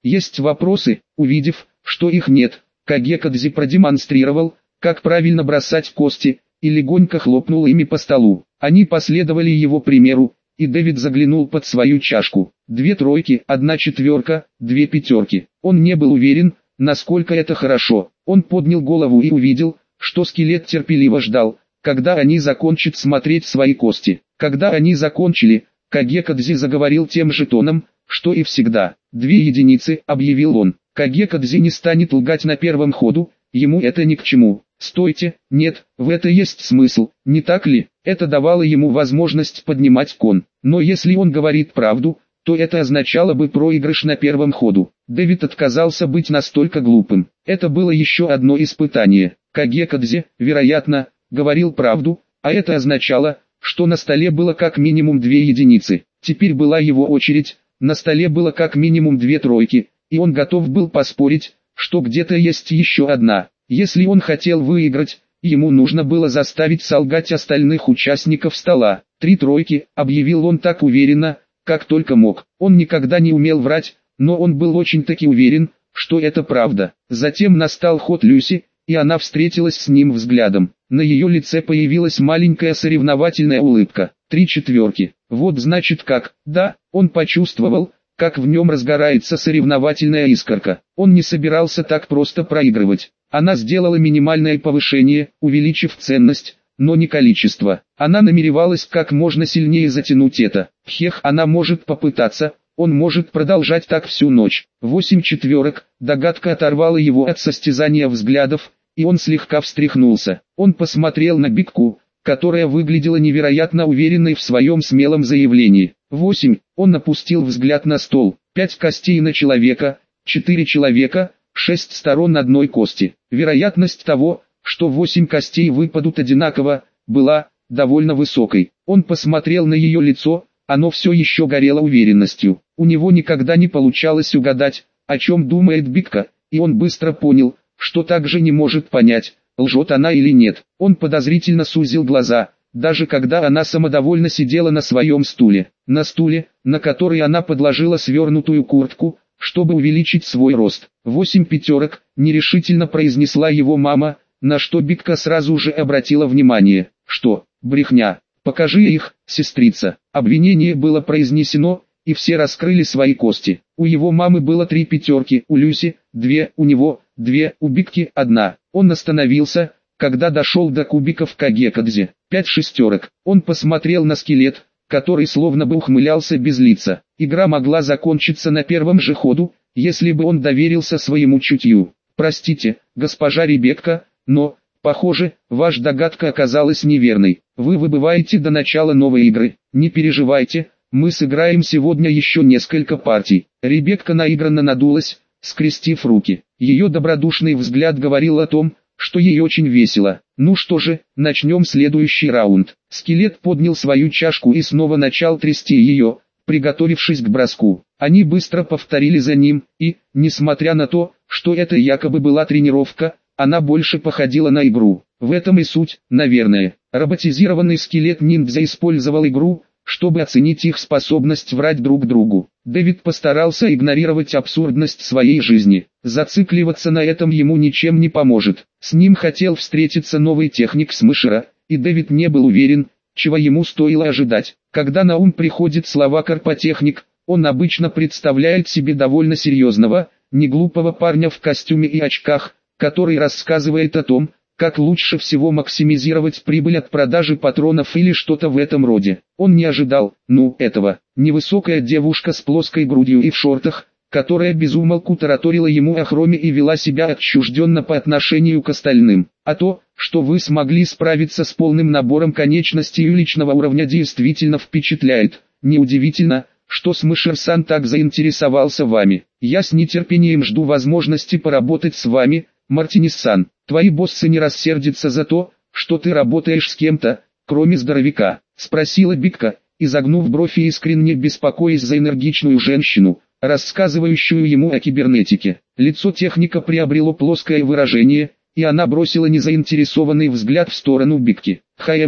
Есть вопросы. Увидев, что их нет, Кагекадзе продемонстрировал, как правильно бросать кости, и легонько хлопнул ими по столу. Они последовали его примеру, и Дэвид заглянул под свою чашку. 2 тройки, 1 четверка, 2 пятерки. Он не был уверен, насколько это хорошо. Он поднял голову и увидел, что скелет терпеливо ждал, когда они закончат смотреть свои кости. Когда они закончили, Кагекадзе заговорил тем же тоном, что и всегда. 2 единицы, объявил он. Кагекадзе не станет лгать на первом ходу, ему это ни к чему. Стойте, нет, в это есть смысл, не так ли? Это давало ему возможность поднимать кон. Но если он говорит правду, то это означало бы проигрыш на первом ходу. Дэвид отказался быть настолько глупым. Это было еще одно испытание. Кагекадзе, вероятно, говорил правду, а это означало, что на столе было как минимум 2 единицы. Теперь была его очередь, на столе было как минимум 2 тройки, и он готов был поспорить, что где-то есть еще одна. Если он хотел выиграть, ему нужно было заставить солгать остальных участников стола. 3 тройки, объявил он так уверенно, как только мог. Он никогда не умел врать, но он был очень-таки уверен, что это правда. Затем настал ход Люси, и она встретилась с ним взглядом. На ее лице появилась маленькая соревновательная улыбка. 3 четверки. Вот значит как. Да, он почувствовал, как в нем разгорается соревновательная искорка. Он не собирался так просто проигрывать. Она сделала минимальное повышение, увеличив ценность, но не количество. Она намеревалась как можно сильнее затянуть это. Хех, она может попытаться, он может продолжать так всю ночь. 8 четверок, догадка оторвала его от состязания взглядов, и он слегка встряхнулся. Он посмотрел на Бикку, которая выглядела невероятно уверенной в своем смелом заявлении. 8, он опустил взгляд на стол. 5 костей на человека, 4 человека, 6 сторон одной кости. Вероятность того, что 8 костей выпадут одинаково, была довольно высокой. Он посмотрел на ее лицо, оно все еще горело уверенностью. У него никогда не получалось угадать, о чем думает Бикка, и он быстро понял, что также не может понять, лжет она или нет. Он подозрительно сузил глаза, даже когда она самодовольно сидела на своем стуле. На стуле, на который она подложила свернутую куртку, чтобы увеличить свой рост. 8 пятерок, нерешительно произнесла его мама, на что Бикка сразу же обратила внимание. Что, брехня? Покажи их, сестрица. Обвинение было произнесено, и все раскрыли свои кости. У его мамы было 3 пятерки, у Люси 2, у него 2, у Бикки 1. Он остановился, когда дошел до кубиков Кагекадзе. 5 шестерок. Он посмотрел на скелет, который словно бы ухмылялся без лица. Игра могла закончиться на первом же ходу, если бы он доверился своему чутью. Простите, госпожа Ребекка, но, похоже, ваша догадка оказалась неверной. Вы выбываете до начала новой игры. Не переживайте, мы сыграем сегодня еще несколько партий. Ребекка наигранно надулась, скрестив руки. Ее добродушный взгляд говорил о том, что ей очень весело. Ну что же, начнем следующий раунд. Скелет поднял свою чашку и снова начал трясти ее, приготовившись к броску. Они быстро повторили за ним, и, несмотря на то, что это якобы была тренировка, она больше походила на игру. В этом и суть, наверное. Роботизированный скелет ниндзя использовал игру, чтобы оценить их способность врать друг другу. Дэвид постарался игнорировать абсурдность своей жизни. Зацикливаться на этом ему ничем не поможет. С ним хотел встретиться новый техник Смышера, и Дэвид не был уверен, чего ему стоило ожидать. Когда на ум приходит слова «корпотехник», он обычно представляет себе довольно серьезного, неглупого парня в костюме и очках, который рассказывает о том, как лучше всего максимизировать прибыль от продажи патронов или что-то в этом роде. Он не ожидал, этого. Невысокая девушка с плоской грудью и в шортах, которая безумолку тараторила ему о хроме и вела себя отчужденно по отношению к остальным. А то, что вы смогли справиться с полным набором конечностей личного уровня, действительно впечатляет. Неудивительно, что Смышер-сан так заинтересовался вами. Я с нетерпением жду возможности поработать с вами, Мартинес-сан. Твои боссы не рассердятся за то, что ты работаешь с кем-то, кроме здоровяка? Спросила Бикка, изогнув бровь и искренне беспокоясь за энергичную женщину, рассказывающую ему о кибернетике. Лицо техника приобрело плоское выражение, и она бросила незаинтересованный взгляд в сторону Бикки.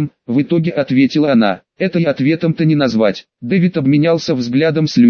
В итоге ответила она. Это и ответом-то не назвать. Дэвид обменялся взглядом с Люси,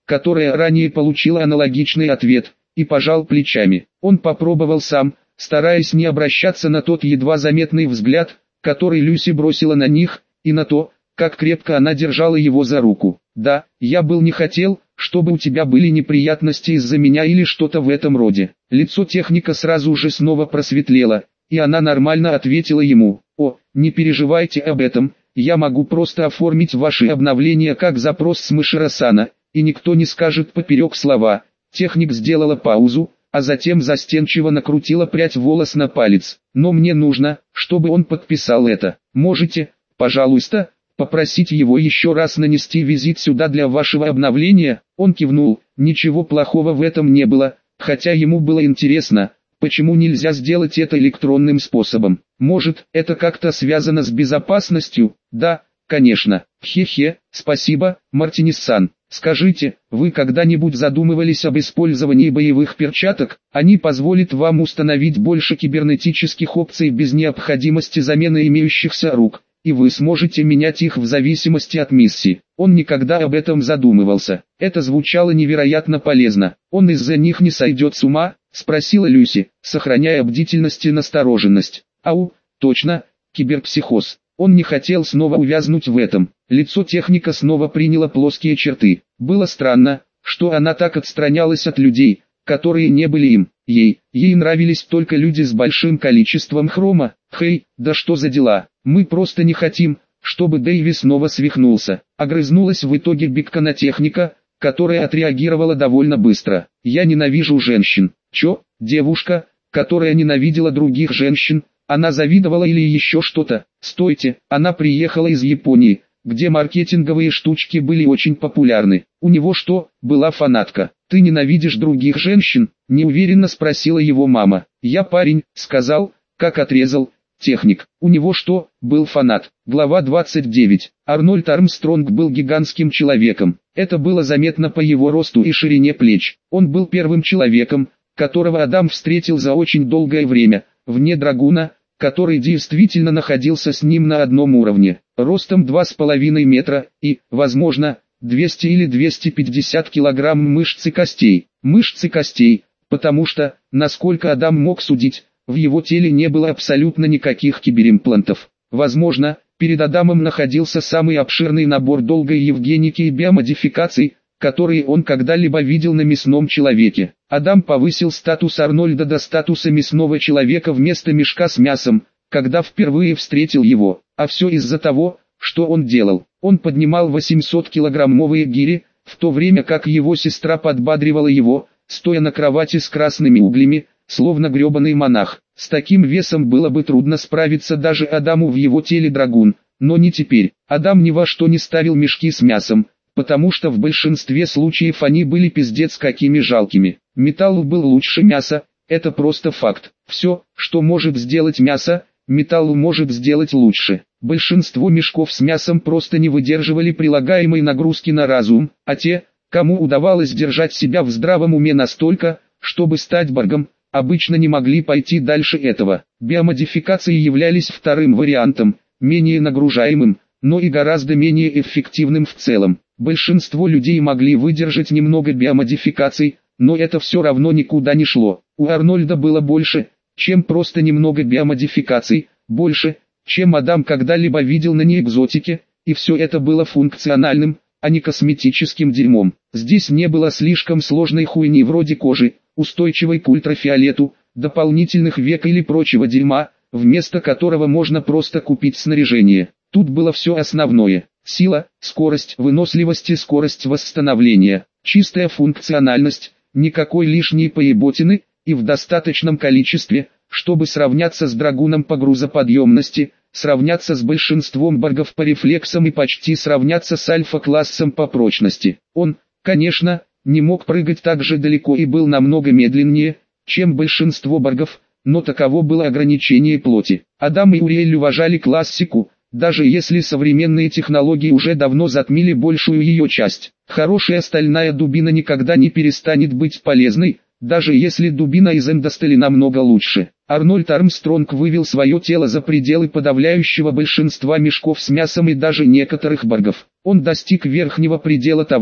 которая ранее получила аналогичный ответ, и пожал плечами. Он попробовал сам, стараясь не обращаться на тот едва заметный взгляд, который Люси бросила на них, и на то, как крепко она держала его за руку. «Да, я не хотел, чтобы у тебя были неприятности из-за меня или что-то в этом роде». Лицо техника сразу же снова просветлело, и она нормально ответила ему: «О, не переживайте об этом, я могу просто оформить ваши обновления как запрос с Мышерасана, и никто не скажет поперек слова». Техник сделала паузу, а затем застенчиво накрутила прядь волос на палец. «Но мне нужно, чтобы он подписал это. Можете, пожалуйста, попросить его еще раз нанести визит сюда для вашего обновления?» Он кивнул. Ничего плохого в этом не было, хотя ему было интересно, почему нельзя сделать это электронным способом. Может, это как-то связано с безопасностью? Да, конечно. Хе-хе, спасибо, Мартинес-сан. Скажите, вы когда-нибудь задумывались об использовании боевых перчаток? Они позволят вам установить больше кибернетических опций без необходимости замены имеющихся рук, и вы сможете менять их в зависимости от миссии. Он никогда об этом задумывался. Это звучало невероятно полезно. Он из-за них не сойдет с ума? Спросила Люси, сохраняя бдительность и настороженность. Ау, точно, киберпсихоз. Он не хотел снова увязнуть в этом. Лицо техника снова приняло плоские черты. Было странно, что она так отстранялась от людей, которые не были им. Ей нравились только люди с большим количеством хрома. «Хей, да что за дела? Мы просто не хотим, чтобы Дэйви снова свихнулся». Огрызнулась в итоге Биккана техника, которая отреагировала довольно быстро. «Я ненавижу женщин». «Чё, девушка, которая ненавидела других женщин? Она завидовала или еще что-то?» «Стойте, она приехала из Японии, где маркетинговые штучки были очень популярны. У него что, была фанатка?» «Ты ненавидишь других женщин?» – неуверенно спросила его мама. «Я парень», – сказал, как отрезал техник. «У него что, был фанат?» Глава 29. Арнольд Армстронг был гигантским человеком. Это было заметно по его росту и ширине плеч. Он был первым человеком, которого Адам встретил за очень долгое время, вне Драгуна, который действительно находился с ним на одном уровне. Ростом 2,5 метра и, возможно, 200 или 250 килограмм мышц и костей. Мышц и костей, потому что, насколько Адам мог судить, в его теле не было абсолютно никаких киберимплантов. Возможно, перед Адамом находился самый обширный набор долгой евгеники и биомодификаций, которые он когда-либо видел на мясном человеке. Адам повысил статус Арнольда до статуса мясного человека вместо мешка с мясом, когда впервые встретил его. А все из-за того, что он делал. Он поднимал 800-килограммовые гири, в то время как его сестра подбадривала его, стоя на кровати с красными углями, словно гребаный монах. С таким весом было бы трудно справиться даже Адаму в его теле драгун, но не теперь. Адам ни во что не ставил мешки с мясом, потому что в большинстве случаев они были пиздец какими жалкими. Металл был лучше мяса, это просто факт. Все, что может сделать мясо, металл может сделать лучше. Большинство мешков с мясом просто не выдерживали прилагаемой нагрузки на разум, а те, кому удавалось держать себя в здравом уме настолько, чтобы стать боргом, обычно не могли пойти дальше этого. Биомодификации являлись вторым вариантом, менее нагружаемым, но и гораздо менее эффективным в целом. Большинство людей могли выдержать немного биомодификаций, но это все равно никуда не шло. У Арнольда было больше, чем просто немного биомодификаций, больше, чем Адам когда-либо видел на неэкзотике, и все это было функциональным, а не косметическим дерьмом. Здесь не было слишком сложной хуйни вроде кожи, устойчивой к ультрафиолету, дополнительных век или прочего дерьма, вместо которого можно просто купить снаряжение. Тут было все основное: сила, скорость, выносливость и скорость восстановления, чистая функциональность, никакой лишней поеботины, и в достаточном количестве, чтобы сравняться с драгуном по грузоподъемности, сравняться с большинством боргов по рефлексам и почти сравняться с альфа-классом по прочности. Он, конечно, не мог прыгать так же далеко и был намного медленнее, чем большинство боргов, но таково было ограничение плоти. Адам и Уриэль уважали классику, даже если современные технологии уже давно затмили большую ее часть. Хорошая стальная дубина никогда не перестанет быть полезной, даже если дубина из эндостали намного лучше. Арнольд Армстронг вывел свое тело за пределы подавляющего большинства мешков с мясом и даже некоторых боргов. Он достиг верхнего предела того,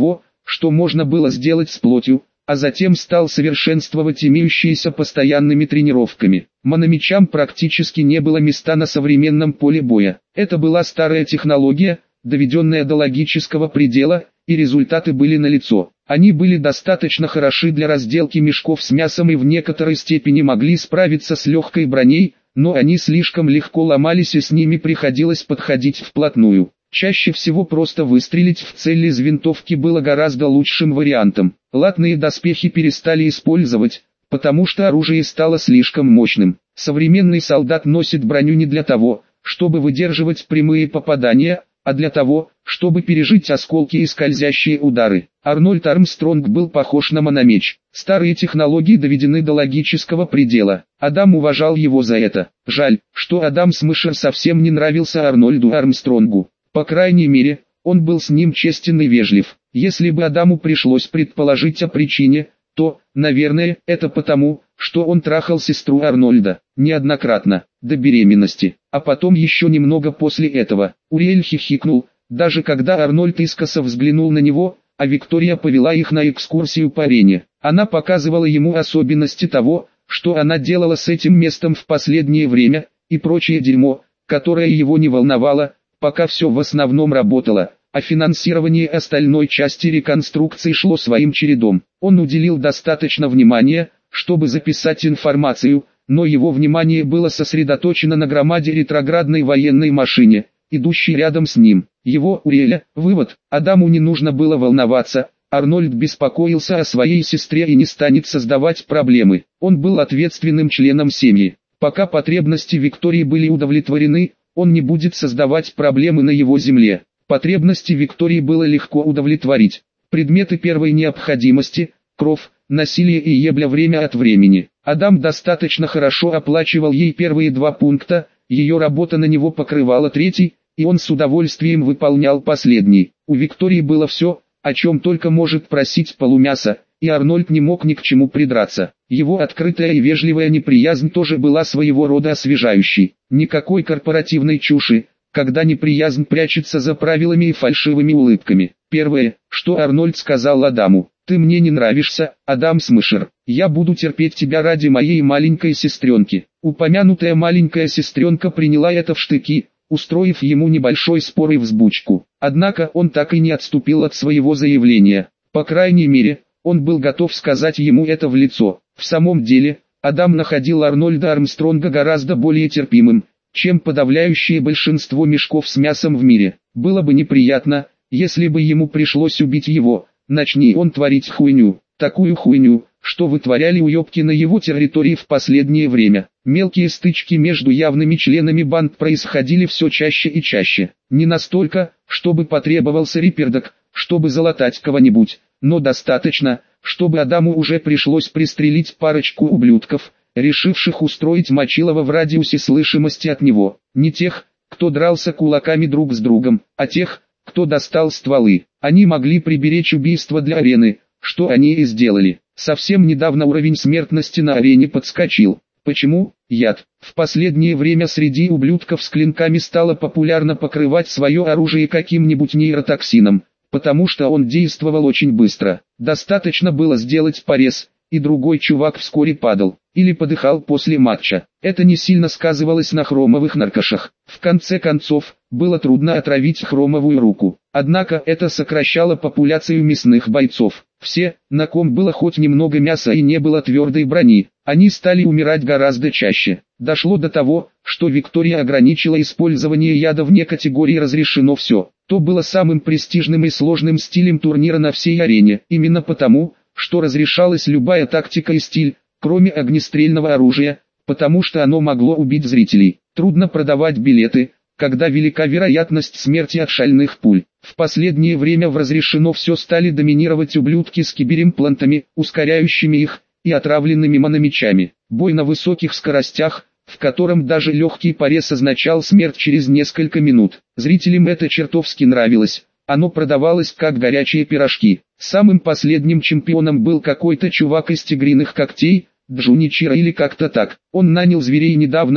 что можно было сделать с плотью, а затем стал совершенствовать имеющиеся постоянными тренировками. Мономечам практически не было места на современном поле боя. Это была старая технология, доведенная до логического предела, и результаты были налицо. Они были достаточно хороши для разделки мешков с мясом и в некоторой степени могли справиться с легкой броней, но они слишком легко ломались и с ними приходилось подходить вплотную. Чаще всего просто выстрелить в цель из винтовки было гораздо лучшим вариантом. Латные доспехи перестали использовать, потому что оружие стало слишком мощным. Современный солдат носит броню не для того, чтобы выдерживать прямые попадания, а для того, чтобы пережить осколки и скользящие удары. Арнольд Армстронг был похож на мономеч. Старые технологии доведены до логического предела. Адам уважал его за это. Жаль, что Адам Смешер совсем не нравился Арнольду Армстронгу. По крайней мере, он был с ним честен и вежлив. Если бы Адаму пришлось предположить о причине, то, наверное, это потому, что он трахал сестру Арнольда, неоднократно, до беременности, а потом еще немного после этого. Уриэль хихикнул, даже когда Арнольд искоса взглянул на него, а Виктория повела их на экскурсию по арене. Она показывала ему особенности того, что она делала с этим местом в последнее время, и прочее дерьмо, которое его не волновало, пока все в основном работало, а финансирование остальной части реконструкции шло своим чередом. Он уделил достаточно внимания, чтобы записать информацию, но его внимание было сосредоточено на громаде ретроградной военной машине, идущей рядом с ним. Его, Уриэля, вывод: Адаму не нужно было волноваться, Арнольд беспокоился о своей сестре и не станет создавать проблемы. Он был ответственным членом семьи. Пока потребности Виктории были удовлетворены, он не будет создавать проблемы на его земле. Потребности Виктории было легко удовлетворить. Предметы первой необходимости, кров, насилие и ебля время от времени. Адам достаточно хорошо оплачивал ей первые 2 пункта, ее работа на него покрывала третий, и он с удовольствием выполнял последний. У Виктории было все, о чем только может просить полумяса, и Арнольд не мог ни к чему придраться. Его открытая и вежливая неприязнь тоже была своего рода освежающей. Никакой корпоративной чуши, когда неприязнь прячется за правилами и фальшивыми улыбками. Первое, что Арнольд сказал Адаму: «Ты мне не нравишься, Адам Смешер. Я буду терпеть тебя ради моей маленькой сестренки». Упомянутая маленькая сестренка приняла это в штыки, устроив ему небольшой спор и взбучку. Однако он так и не отступил от своего заявления. По крайней мере, он был готов сказать ему это в лицо. В самом деле, Адам находил Арнольда Армстронга гораздо более терпимым, чем подавляющее большинство мешков с мясом в мире. Было бы неприятно, если бы ему пришлось убить его, начни он творить хуйню. Такую хуйню, что вытворяли уебки на его территории в последнее время. Мелкие стычки между явными членами банд происходили все чаще и чаще. Не настолько, чтобы потребовался репердок, чтобы залатать кого-нибудь, но достаточно, чтобы Адаму уже пришлось пристрелить парочку ублюдков, решивших устроить мочилово в радиусе слышимости от него. Не тех, кто дрался кулаками друг с другом, а тех, кто достал стволы. Они могли приберечь убийство для арены, что они и сделали. Совсем недавно уровень смертности на арене подскочил. Почему? Яд. В последнее время среди ублюдков с клинками стало популярно покрывать свое оружие каким-нибудь нейротоксином, потому что он действовал очень быстро. Достаточно было сделать порез, и другой чувак вскоре падал, или подыхал после матча. Это не сильно сказывалось на хромовых наркошах. В конце концов, было трудно отравить хромовую руку. Однако это сокращало популяцию мясных бойцов. Все, на ком было хоть немного мяса и не было твердой брони, они стали умирать гораздо чаще. Дошло до того, что Виктория ограничила использование яда вне категории «разрешено все». То было самым престижным и сложным стилем турнира на всей арене. Именно потому, что разрешалась любая тактика и стиль, кроме огнестрельного оружия, потому что оно могло убить зрителей. Трудно продавать билеты, когда велика вероятность смерти от шальных пуль. В последнее время в разрешено все стали доминировать ублюдки с киберимплантами, ускоряющими их, и отравленными мономечами. Бой на высоких скоростях, в котором даже легкий порез означал смерть через несколько минут. Зрителям это чертовски нравилось. Оно продавалось как горячие пирожки. Самым последним чемпионом был какой-то чувак из тигриных когтей, Джуничиро или как-то так. Он нанял зверей недавно,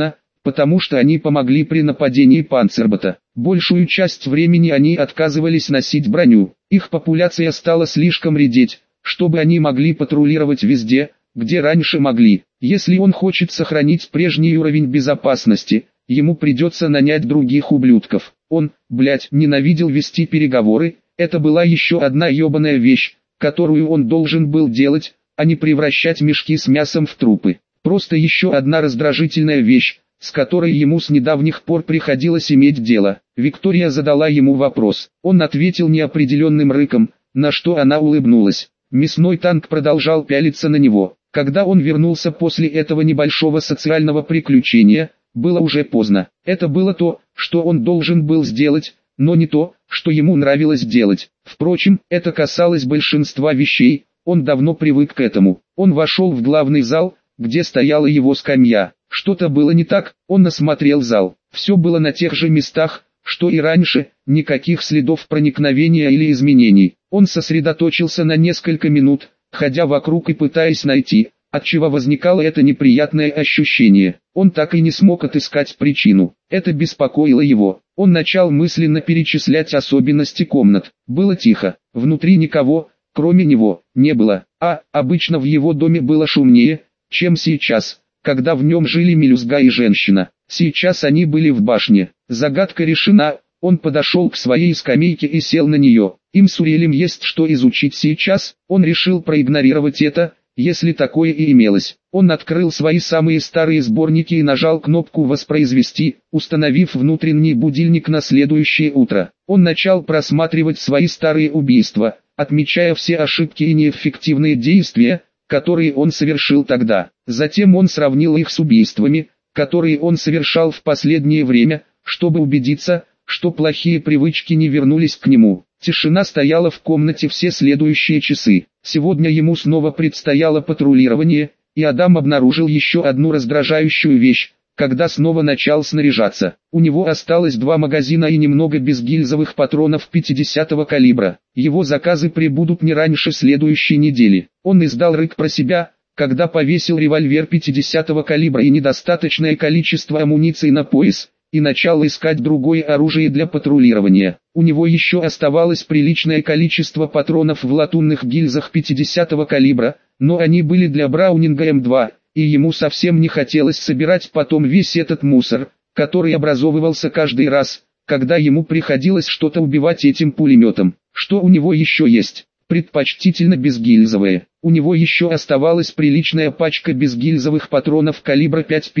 потому что они помогли при нападении Панцербота. Большую часть времени они отказывались носить броню. Их популяция стала слишком редеть, чтобы они могли патрулировать везде, где раньше могли. Если он хочет сохранить прежний уровень безопасности, ему придется нанять других ублюдков. Он, ненавидел вести переговоры, это была еще одна ебаная вещь, которую он должен был делать, а не превращать мешки с мясом в трупы. Просто еще одна раздражительная вещь, с которой ему с недавних пор приходилось иметь дело. Виктория задала ему вопрос. Он ответил неопределенным рыком, на что она улыбнулась. Мясной танк продолжал пялиться на него. Когда он вернулся после этого небольшого социального приключения, было уже поздно. Это было то, что он должен был сделать, но не то, что ему нравилось делать. Впрочем, это касалось большинства вещей, он давно привык к этому. Он вошел в главный зал, где стояла его скамья. Что-то было не так, он осмотрел зал. Все было на тех же местах, что и раньше, никаких следов проникновения или изменений. Он сосредоточился на несколько минут, ходя вокруг и пытаясь найти, отчего возникало это неприятное ощущение. Он так и не смог отыскать причину. Это беспокоило его. Он начал мысленно перечислять особенности комнат. Было тихо, внутри никого, кроме него, не было. Обычно в его доме было шумнее, чем сейчас, когда в нем жили мелюзга и женщина. Сейчас они были в башне. Загадка решена, он подошел к своей скамейке и сел на нее. Им с Уриэлем есть что изучить сейчас, он решил проигнорировать это, если такое и имелось. Он открыл свои самые старые сборники и нажал кнопку «Воспроизвести», установив внутренний будильник на следующее утро. Он начал просматривать свои старые убийства, отмечая все ошибки и неэффективные действия, которые он совершил тогда. Затем он сравнил их с убийствами, которые он совершал в последнее время, чтобы убедиться, что плохие привычки не вернулись к нему. Тишина стояла в комнате все следующие часы. Сегодня ему снова предстояло патрулирование, и Адам обнаружил еще одну раздражающую вещь, когда снова начал снаряжаться. У него осталось 2 магазина и немного безгильзовых патронов 50-го калибра. Его заказы прибудут не раньше следующей недели. Он издал рык про себя, когда повесил револьвер 50-го калибра и недостаточное количество амуниции на пояс, и начал искать другое оружие для патрулирования. У него еще оставалось приличное количество патронов в латунных гильзах 50-го калибра, но они были для Браунинга М2, и ему совсем не хотелось собирать потом весь этот мусор, который образовывался каждый раз, когда ему приходилось что-то убивать этим пулеметом. Что у него еще есть? Предпочтительно безгильзовые. У него еще оставалась приличная пачка безгильзовых патронов калибра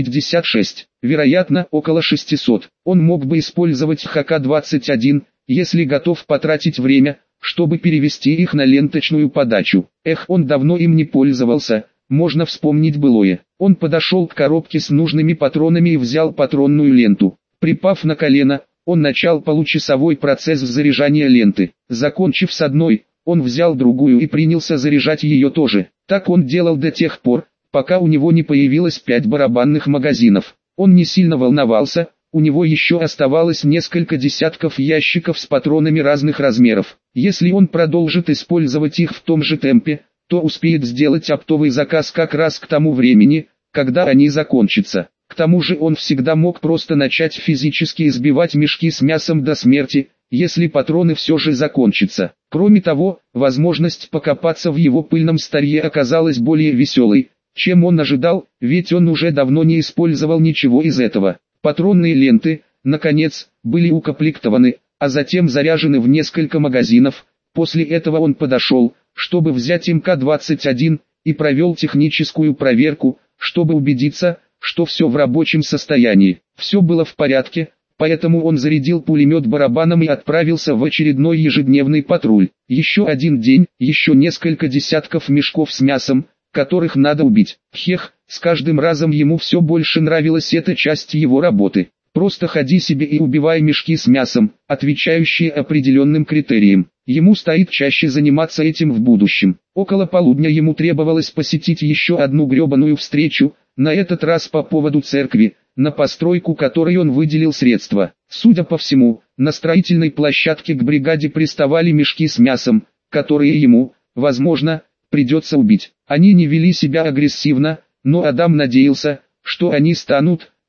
5,56, вероятно, около 600. Он мог бы использовать ХК-21, если готов потратить время, чтобы перевести их на ленточную подачу. Он давно им не пользовался, можно вспомнить былое. Он подошел к коробке с нужными патронами и взял патронную ленту. Припав на колено, он начал получасовой процесс заряжания ленты. Закончив с одной, он взял другую и принялся заряжать ее тоже. Так он делал до тех пор, пока у него не появилось 5 барабанных магазинов. Он не сильно волновался, у него еще оставалось несколько десятков ящиков с патронами разных размеров. Если он продолжит использовать их в том же темпе, то успеет сделать оптовый заказ как раз к тому времени, когда они закончатся. К тому же он всегда мог просто начать физически избивать мешки с мясом до смерти, если патроны все же закончатся. Кроме того, возможность покопаться в его пыльном старье оказалась более веселой, чем он ожидал, ведь он уже давно не использовал ничего из этого. Патронные ленты, наконец, были укомплектованы, а затем заряжены в несколько магазинов. После этого он подошел, чтобы взять МК-21, и провел техническую проверку, чтобы убедиться, что все в рабочем состоянии. Все было в порядке, поэтому он зарядил пулемет барабаном и отправился в очередной ежедневный патруль. Еще один день, еще несколько десятков мешков с мясом, которых надо убить. С каждым разом ему все больше нравилась эта часть его работы. Просто ходи себе и убивай мешки с мясом, отвечающие определенным критериям. Ему стоит чаще заниматься этим в будущем. Около полудня ему требовалось посетить еще одну гребаную встречу, на этот раз по поводу церкви, на постройку которой он выделил средства. Судя по всему, на строительной площадке к бригаде приставали мешки с мясом, которые ему, возможно, придется убить. Они не вели себя агрессивно, но Адам надеялся, что они станут,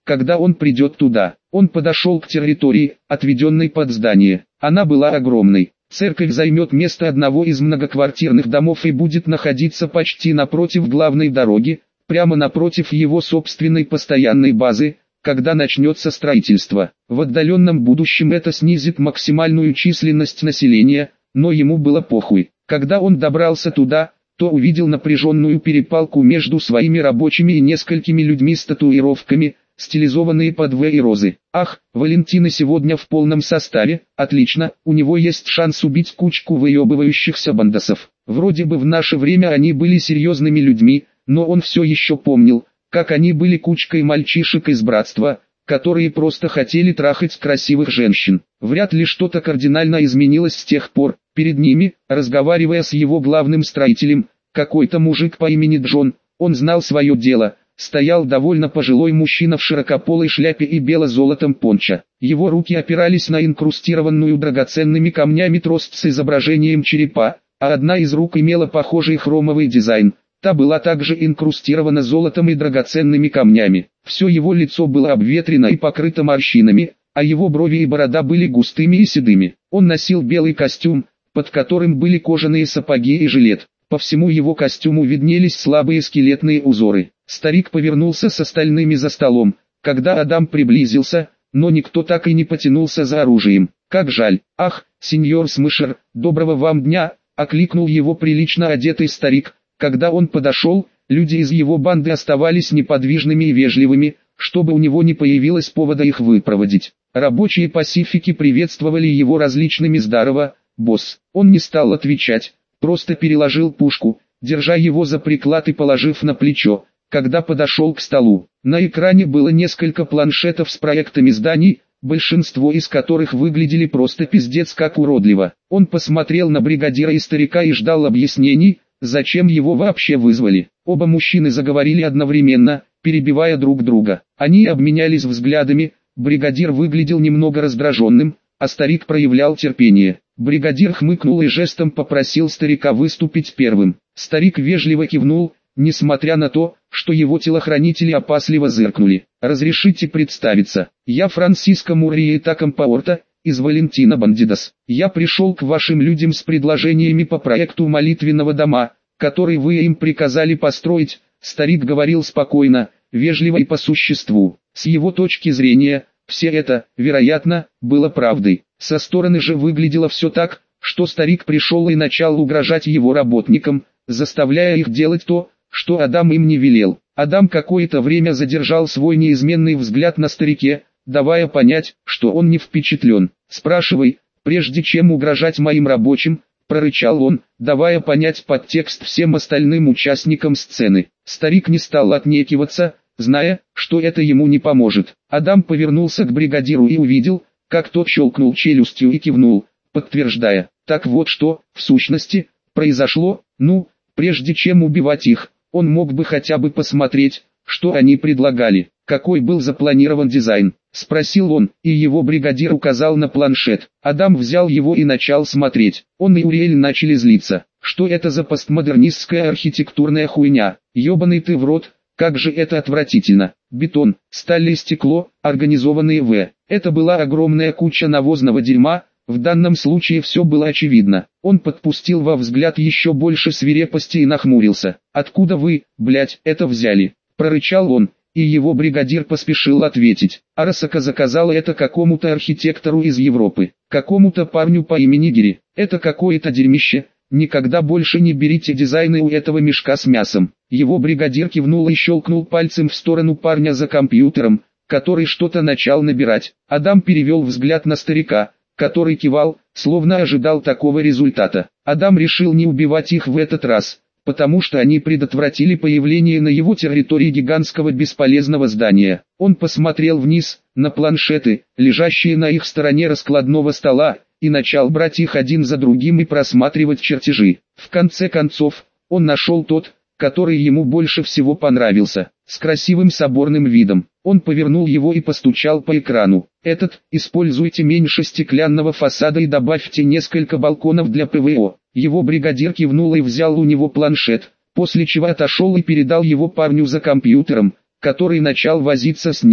когда он придет туда. Он подошел к территории, отведенной под здание. Она была огромной. Церковь займет место одного из многоквартирных домов и будет находиться почти напротив главной дороги, прямо напротив его собственной постоянной базы, когда начнется строительство. В отдаленном будущем это снизит максимальную численность населения, но ему было похуй. Когда он добрался туда, то увидел напряженную перепалку между своими рабочими и несколькими людьми с татуировками, стилизованные под В и розы. Ах, Валентина сегодня в полном составе, отлично, у него есть шанс убить кучку выебывающихся бандосов. Вроде бы в наше время они были серьезными людьми, но он все еще помнил, как они были кучкой мальчишек из братства, которые просто хотели трахать красивых женщин. Вряд ли что-то кардинально изменилось с тех пор. Перед ними, разговаривая с его главным строителем, какой-то мужик по имени Джон, он знал свое дело, стоял довольно пожилой мужчина в широкополой шляпе и бело-золотом пончо. Его руки опирались на инкрустированную драгоценными камнями трость с изображением черепа, а одна из рук имела похожий хромовый дизайн. Та была также инкрустирована золотом и драгоценными камнями. Все его лицо было обветрено и покрыто морщинами, а его брови и борода были густыми и седыми. Он носил белый костюм, под которым были кожаные сапоги и жилет. По всему его костюму виднелись слабые скелетные узоры. Старик повернулся с остальными за столом, когда Адам приблизился, но никто так и не потянулся за оружием. Как жаль. Ах, сеньор Смышер, доброго вам дня, окликнул его прилично одетый старик. Когда он подошел, люди из его банды оставались неподвижными и вежливыми, чтобы у него не появилось повода их выпроводить. Рабочие Пасифики приветствовали его различными «здорово, босс». Он не стал отвечать, просто переложил пушку, держа его за приклад и положив на плечо, когда подошел к столу. На экране было несколько планшетов с проектами зданий, большинство из которых выглядели просто пиздец как уродливо. Он посмотрел на бригадира и старика и ждал объяснений, зачем его вообще вызвали. Оба мужчины заговорили одновременно, перебивая друг друга. Они обменялись взглядами, бригадир выглядел немного раздраженным, а старик проявлял терпение. Бригадир хмыкнул и жестом попросил старика выступить первым. Старик вежливо кивнул, несмотря на то, что его телохранители опасливо зыркнули. «Разрешите представиться, я Франсиско Мурриета Компаорта, из Валентина Бандидос. Я пришел к вашим людям с предложениями по проекту молитвенного дома, который вы им приказали построить». Старик говорил спокойно, вежливо и по существу. С его точки зрения, все это, вероятно, было правдой. Со стороны же выглядело все так, что старик пришел и начал угрожать его работникам, заставляя их делать то, что Адам им не велел. Адам какое-то время задержал свой неизменный взгляд на старике, давая понять, что он не впечатлен. «Спрашивай, прежде чем угрожать моим рабочим», — прорычал он, давая понять подтекст всем остальным участникам сцены. Старик не стал отнекиваться, зная, что это ему не поможет. Адам повернулся к бригадиру и увидел, как тот щелкнул челюстью и кивнул, подтверждая. Так вот что, в сущности, произошло. Ну, прежде чем убивать их, он мог бы хотя бы посмотреть, что они предлагали. «Какой был запланирован дизайн?» — спросил он, и его бригадир указал на планшет. Адам взял его и начал смотреть. Он и Уриэль начали злиться. «Что это за постмодернистская архитектурная хуйня? Ёбаный ты в рот, как же это отвратительно! Бетон, сталь и стекло, организованные в...» Это была огромная куча навозного дерьма, в данном случае все было очевидно. Он подпустил во взгляд еще больше свирепости и нахмурился. «Откуда вы, блять, это взяли?» — прорычал он. И его бригадир поспешил ответить. Арасака заказала это какому-то архитектору из Европы, какому-то парню по имени Гири. Это какое-то дерьмище, никогда больше не берите дизайны у этого мешка с мясом. Его бригадир кивнул и щелкнул пальцем в сторону парня за компьютером, который что-то начал набирать. Адам перевел взгляд на старика, который кивал, словно ожидал такого результата. Адам решил не убивать их в этот раз, потому что они предотвратили появление на его территории гигантского бесполезного здания. Он посмотрел вниз, на планшеты, лежащие на их стороне раскладного стола, и начал брать их один за другим и просматривать чертежи. В конце концов, он нашел тот, который ему больше всего понравился, с красивым соборным видом. Он повернул его и постучал по экрану. «Этот, используйте меньше стеклянного фасада и добавьте несколько балконов для ПВО». Его бригадир кивнул и взял у него планшет, после чего отошел и передал его парню за компьютером, который начал возиться с ним.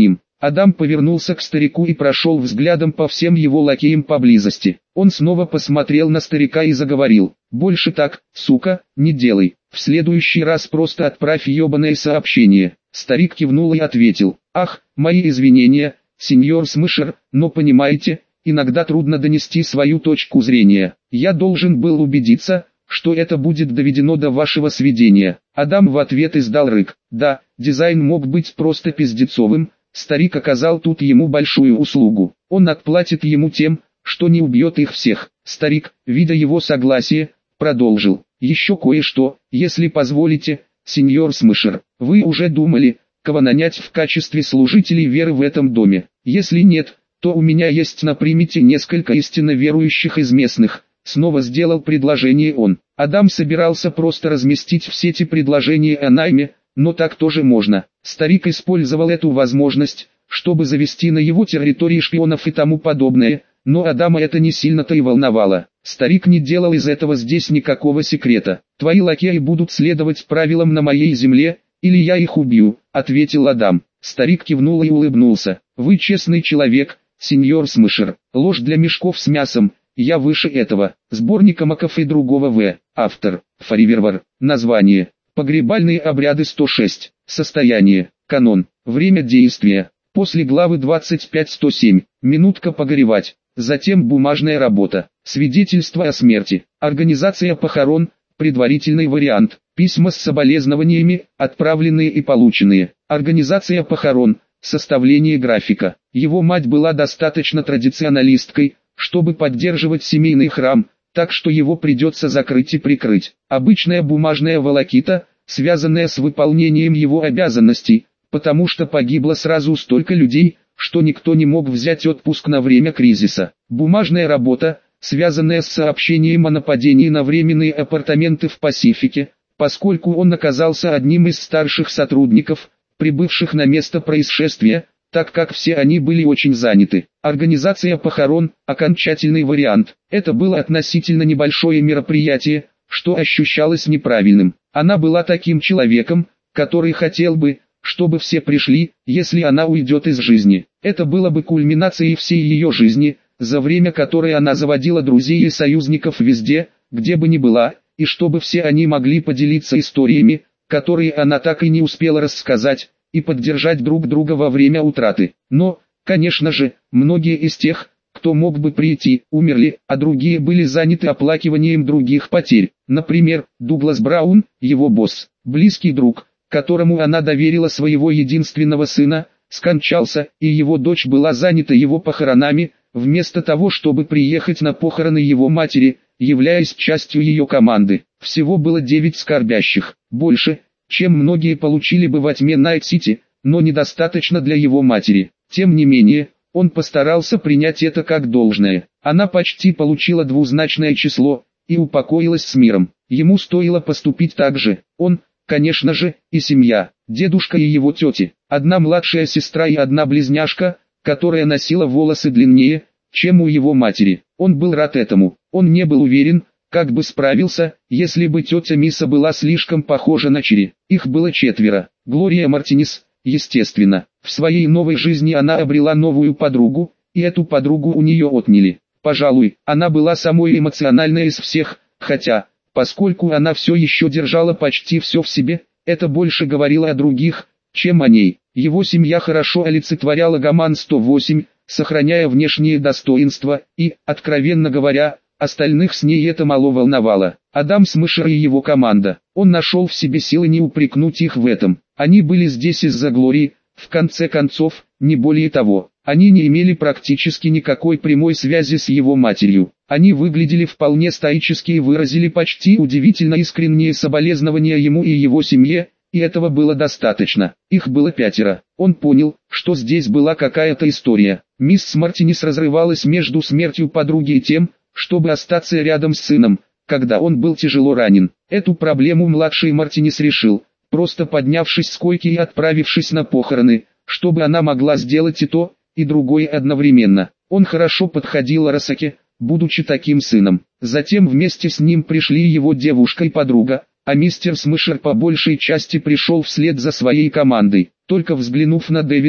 Адам повернулся к старику и прошел взглядом по всем его лакеям поблизости. Он снова посмотрел на старика и заговорил. «Больше так, сука, не делай. В следующий раз просто отправь ебаное сообщение». Старик кивнул и ответил. «Ах, мои извинения, сеньор Смышер, но понимаете, иногда трудно донести свою точку зрения. Я должен был убедиться, что это будет доведено до вашего сведения». Адам в ответ издал рык. Да, дизайн мог быть просто пиздецовым. Старик оказал тут ему большую услугу. Он отплатит ему тем, что не убьет их всех. Старик, видя его согласие, продолжил. «Еще кое-что, если позволите, сеньор Смышер. Вы уже думали, кого нанять в качестве служителей веры в этом доме? Если нет, то у меня есть на примете несколько истинно верующих из местных». Снова сделал предложение он. Адам собирался просто разместить все эти предложения о найме, но так тоже можно. Старик использовал эту возможность, чтобы завести на его территории шпионов и тому подобное, но Адама это не сильно-то и волновало. Старик не делал из этого здесь никакого секрета. «Твои лакеи будут следовать правилам на моей земле, или я их убью», — ответил Адам. Старик кивнул и улыбнулся. «Вы честный человек, сеньор Смышер. Ложь для мешков с мясом. Я выше этого». Сборник Амаков и другого В. Автор. Фаривервар. Название. Погребальные обряды 106. Состояние. Канон. Время действия. После главы 25-107. Минутка погоревать. Затем бумажная работа. Свидетельство о смерти. Организация похорон. Предварительный вариант. Письма с соболезнованиями, отправленные и полученные. Организация похорон. Составление графика. Его мать была достаточно традиционалисткой, чтобы поддерживать семейный храм, так что его придется закрыть и прикрыть. Обычная бумажная волокита, связанная с выполнением его обязанностей, потому что погибло сразу столько людей, что никто не мог взять отпуск на время кризиса. Бумажная работа, связанная с сообщением о нападении на временные апартаменты в Пасифике, поскольку он оказался одним из старших сотрудников, прибывших на место происшествия, так как все они были очень заняты. Организация похорон, окончательный вариант. Это было относительно небольшое мероприятие, что ощущалось неправильным. Она была таким человеком, который хотел бы, чтобы все пришли, если она уйдет из жизни. Это было бы кульминацией всей ее жизни, за время которой она заводила друзей и союзников везде, где бы ни была, и чтобы все они могли поделиться историями, которые она так и не успела рассказать, и поддержать друг друга во время утраты. Но, конечно же, многие из тех, кто мог бы прийти, умерли, а другие были заняты оплакиванием других потерь. Например, Дуглас Браун, его босс, близкий друг, которому она доверила своего единственного сына, скончался, и его дочь была занята его похоронами, вместо того, чтобы приехать на похороны его матери, являясь частью ее команды. Всего было 9 скорбящих, больше, чем многие получили бы во тьме Найт-Сити, но недостаточно для его матери. Тем не менее, он постарался принять это как должное. Она почти получила двузначное число, и упокоилась с миром. Ему стоило поступить так же. Он, конечно же, и семья, дедушка и его тети, одна младшая сестра и одна близняшка, которая носила волосы длиннее, чем у его матери. Он был рад этому. Он не был уверен, как бы справился, если бы тетя Миса была слишком похожа на Чири. Их было 4. Глория Мартинес, естественно. В своей новой жизни она обрела новую подругу, и эту подругу у нее отняли. Пожалуй, она была самой эмоциональной из всех, хотя, поскольку она все еще держала почти все в себе, это больше говорило о других, чем о ней. Его семья хорошо олицетворяла Гаман 108, сохраняя внешние достоинства, и, откровенно говоря, остальных с ней это мало волновало. Адам Смышер и его команда. Он нашел в себе силы не упрекнуть их в этом. Они были здесь из-за Глории, в конце концов, не более того. Они не имели практически никакой прямой связи с его матерью. Они выглядели вполне стоически и выразили почти удивительно искренние соболезнования ему и его семье, и этого было достаточно. Их было 5. Он понял, что здесь была какая-то история. Мисс Мартинес разрывалась между смертью подруги и тем, чтобы остаться рядом с сыном, когда он был тяжело ранен. Эту проблему младший Мартинес решил, просто поднявшись с койки и отправившись на похороны, чтобы она могла сделать и то, и другое одновременно. Он хорошо подходил Арасаке, будучи таким сыном. Затем вместе с ним пришли его девушка и подруга, а мистер Смышер по большей части пришел вслед за своей командой. Только взглянув на Дэвида,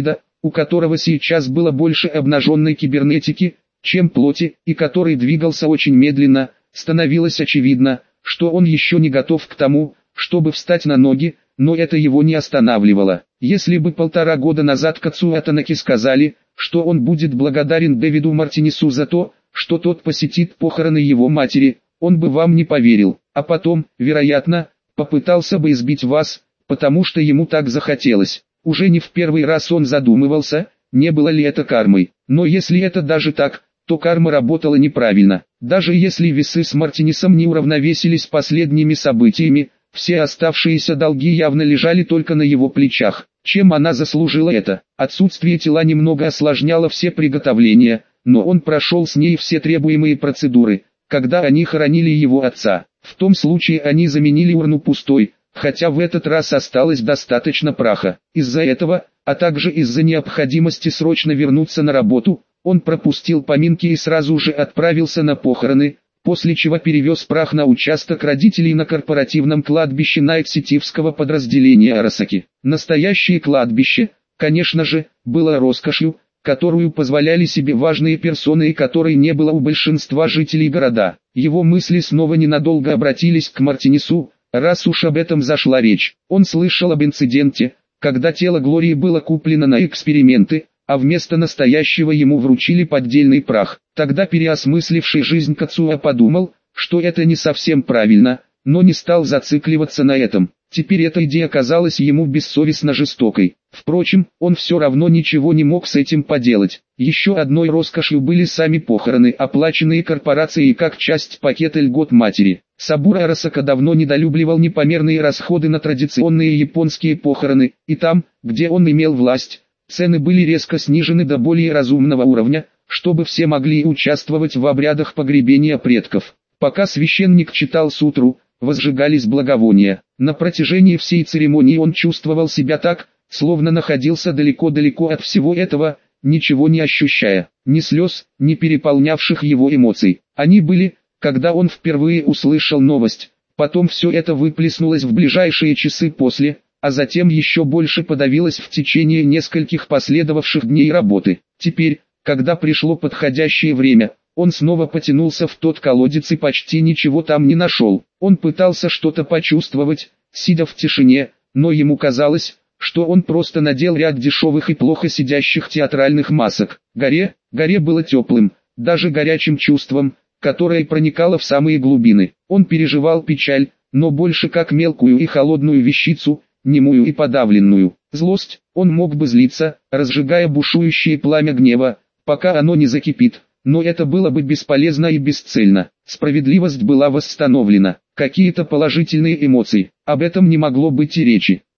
у которого сейчас было больше обнаженной кибернетики, чем плоти, и который двигался очень медленно, становилось очевидно, что он еще не готов к тому, чтобы встать на ноги, но это его не останавливало. Если бы 1,5 года назад Кацуо Танаки сказали, что он будет благодарен Дэвиду Мартинесу за то, что тот посетит похороны его матери, он бы вам не поверил, а потом, вероятно, попытался бы избить вас, потому что ему так захотелось. Уже не в первый раз он задумывался, не было ли это кармой. Но если это даже так, то карма работала неправильно. Даже если весы с Мартинесом не уравновесились последними событиями, все оставшиеся долги явно лежали только на его плечах. Чем она заслужила это? Отсутствие тела немного осложняло все приготовления, но он прошел с ней все требуемые процедуры, когда они хоронили его отца. В том случае они заменили урну пустой, хотя в этот раз осталось достаточно праха. Из-за этого, а также из-за необходимости срочно вернуться на работу, он пропустил поминки и сразу же отправился на похороны, после чего перевез прах на участок родителей на корпоративном кладбище Найт-Ситивского подразделения Арасаки. Настоящее кладбище, конечно же, было роскошью, которую позволяли себе важные персоны и которой не было у большинства жителей города. Его мысли снова ненадолго обратились к Мартинесу, раз уж об этом зашла речь. Он слышал об инциденте, когда тело Глории было куплено на эксперименты, а вместо настоящего ему вручили поддельный прах. Тогда переосмысливший жизнь Кацуо подумал, что это не совсем правильно, но не стал зацикливаться на этом. Теперь эта идея казалась ему бессовестно жестокой. Впрочем, он все равно ничего не мог с этим поделать. Еще одной роскошью были сами похороны, оплаченные корпорацией как часть пакета льгот матери. Сабура Арасака давно недолюбливал непомерные расходы на традиционные японские похороны, и там, где он имел власть, цены были резко снижены до более разумного уровня, чтобы все могли участвовать в обрядах погребения предков. Пока священник читал сутру, возжигались благовония. На протяжении всей церемонии он чувствовал себя так, словно находился далеко-далеко от всего этого, ничего не ощущая, ни слез, ни переполнявших его эмоций. Они были, когда он впервые услышал новость, потом все это выплеснулось в ближайшие часы после, а затем еще больше подавилось в течение нескольких последовавших дней работы. Теперь, когда пришло подходящее время, он снова потянулся в тот колодец и почти ничего там не нашел. Он пытался что-то почувствовать, сидя в тишине, но ему казалось, что он просто надел ряд дешевых и плохо сидящих театральных масок. Горе было теплым, даже горячим чувством, которое проникало в самые глубины. Он переживал печаль, но больше как мелкую и холодную вещицу, немую и подавленную. Злость, он мог бы злиться, разжигая бушующее пламя гнева, пока оно не закипит, но это было бы бесполезно и бесцельно. Справедливость была восстановлена, какие-то положительные эмоции, об этом не могло быть и речи.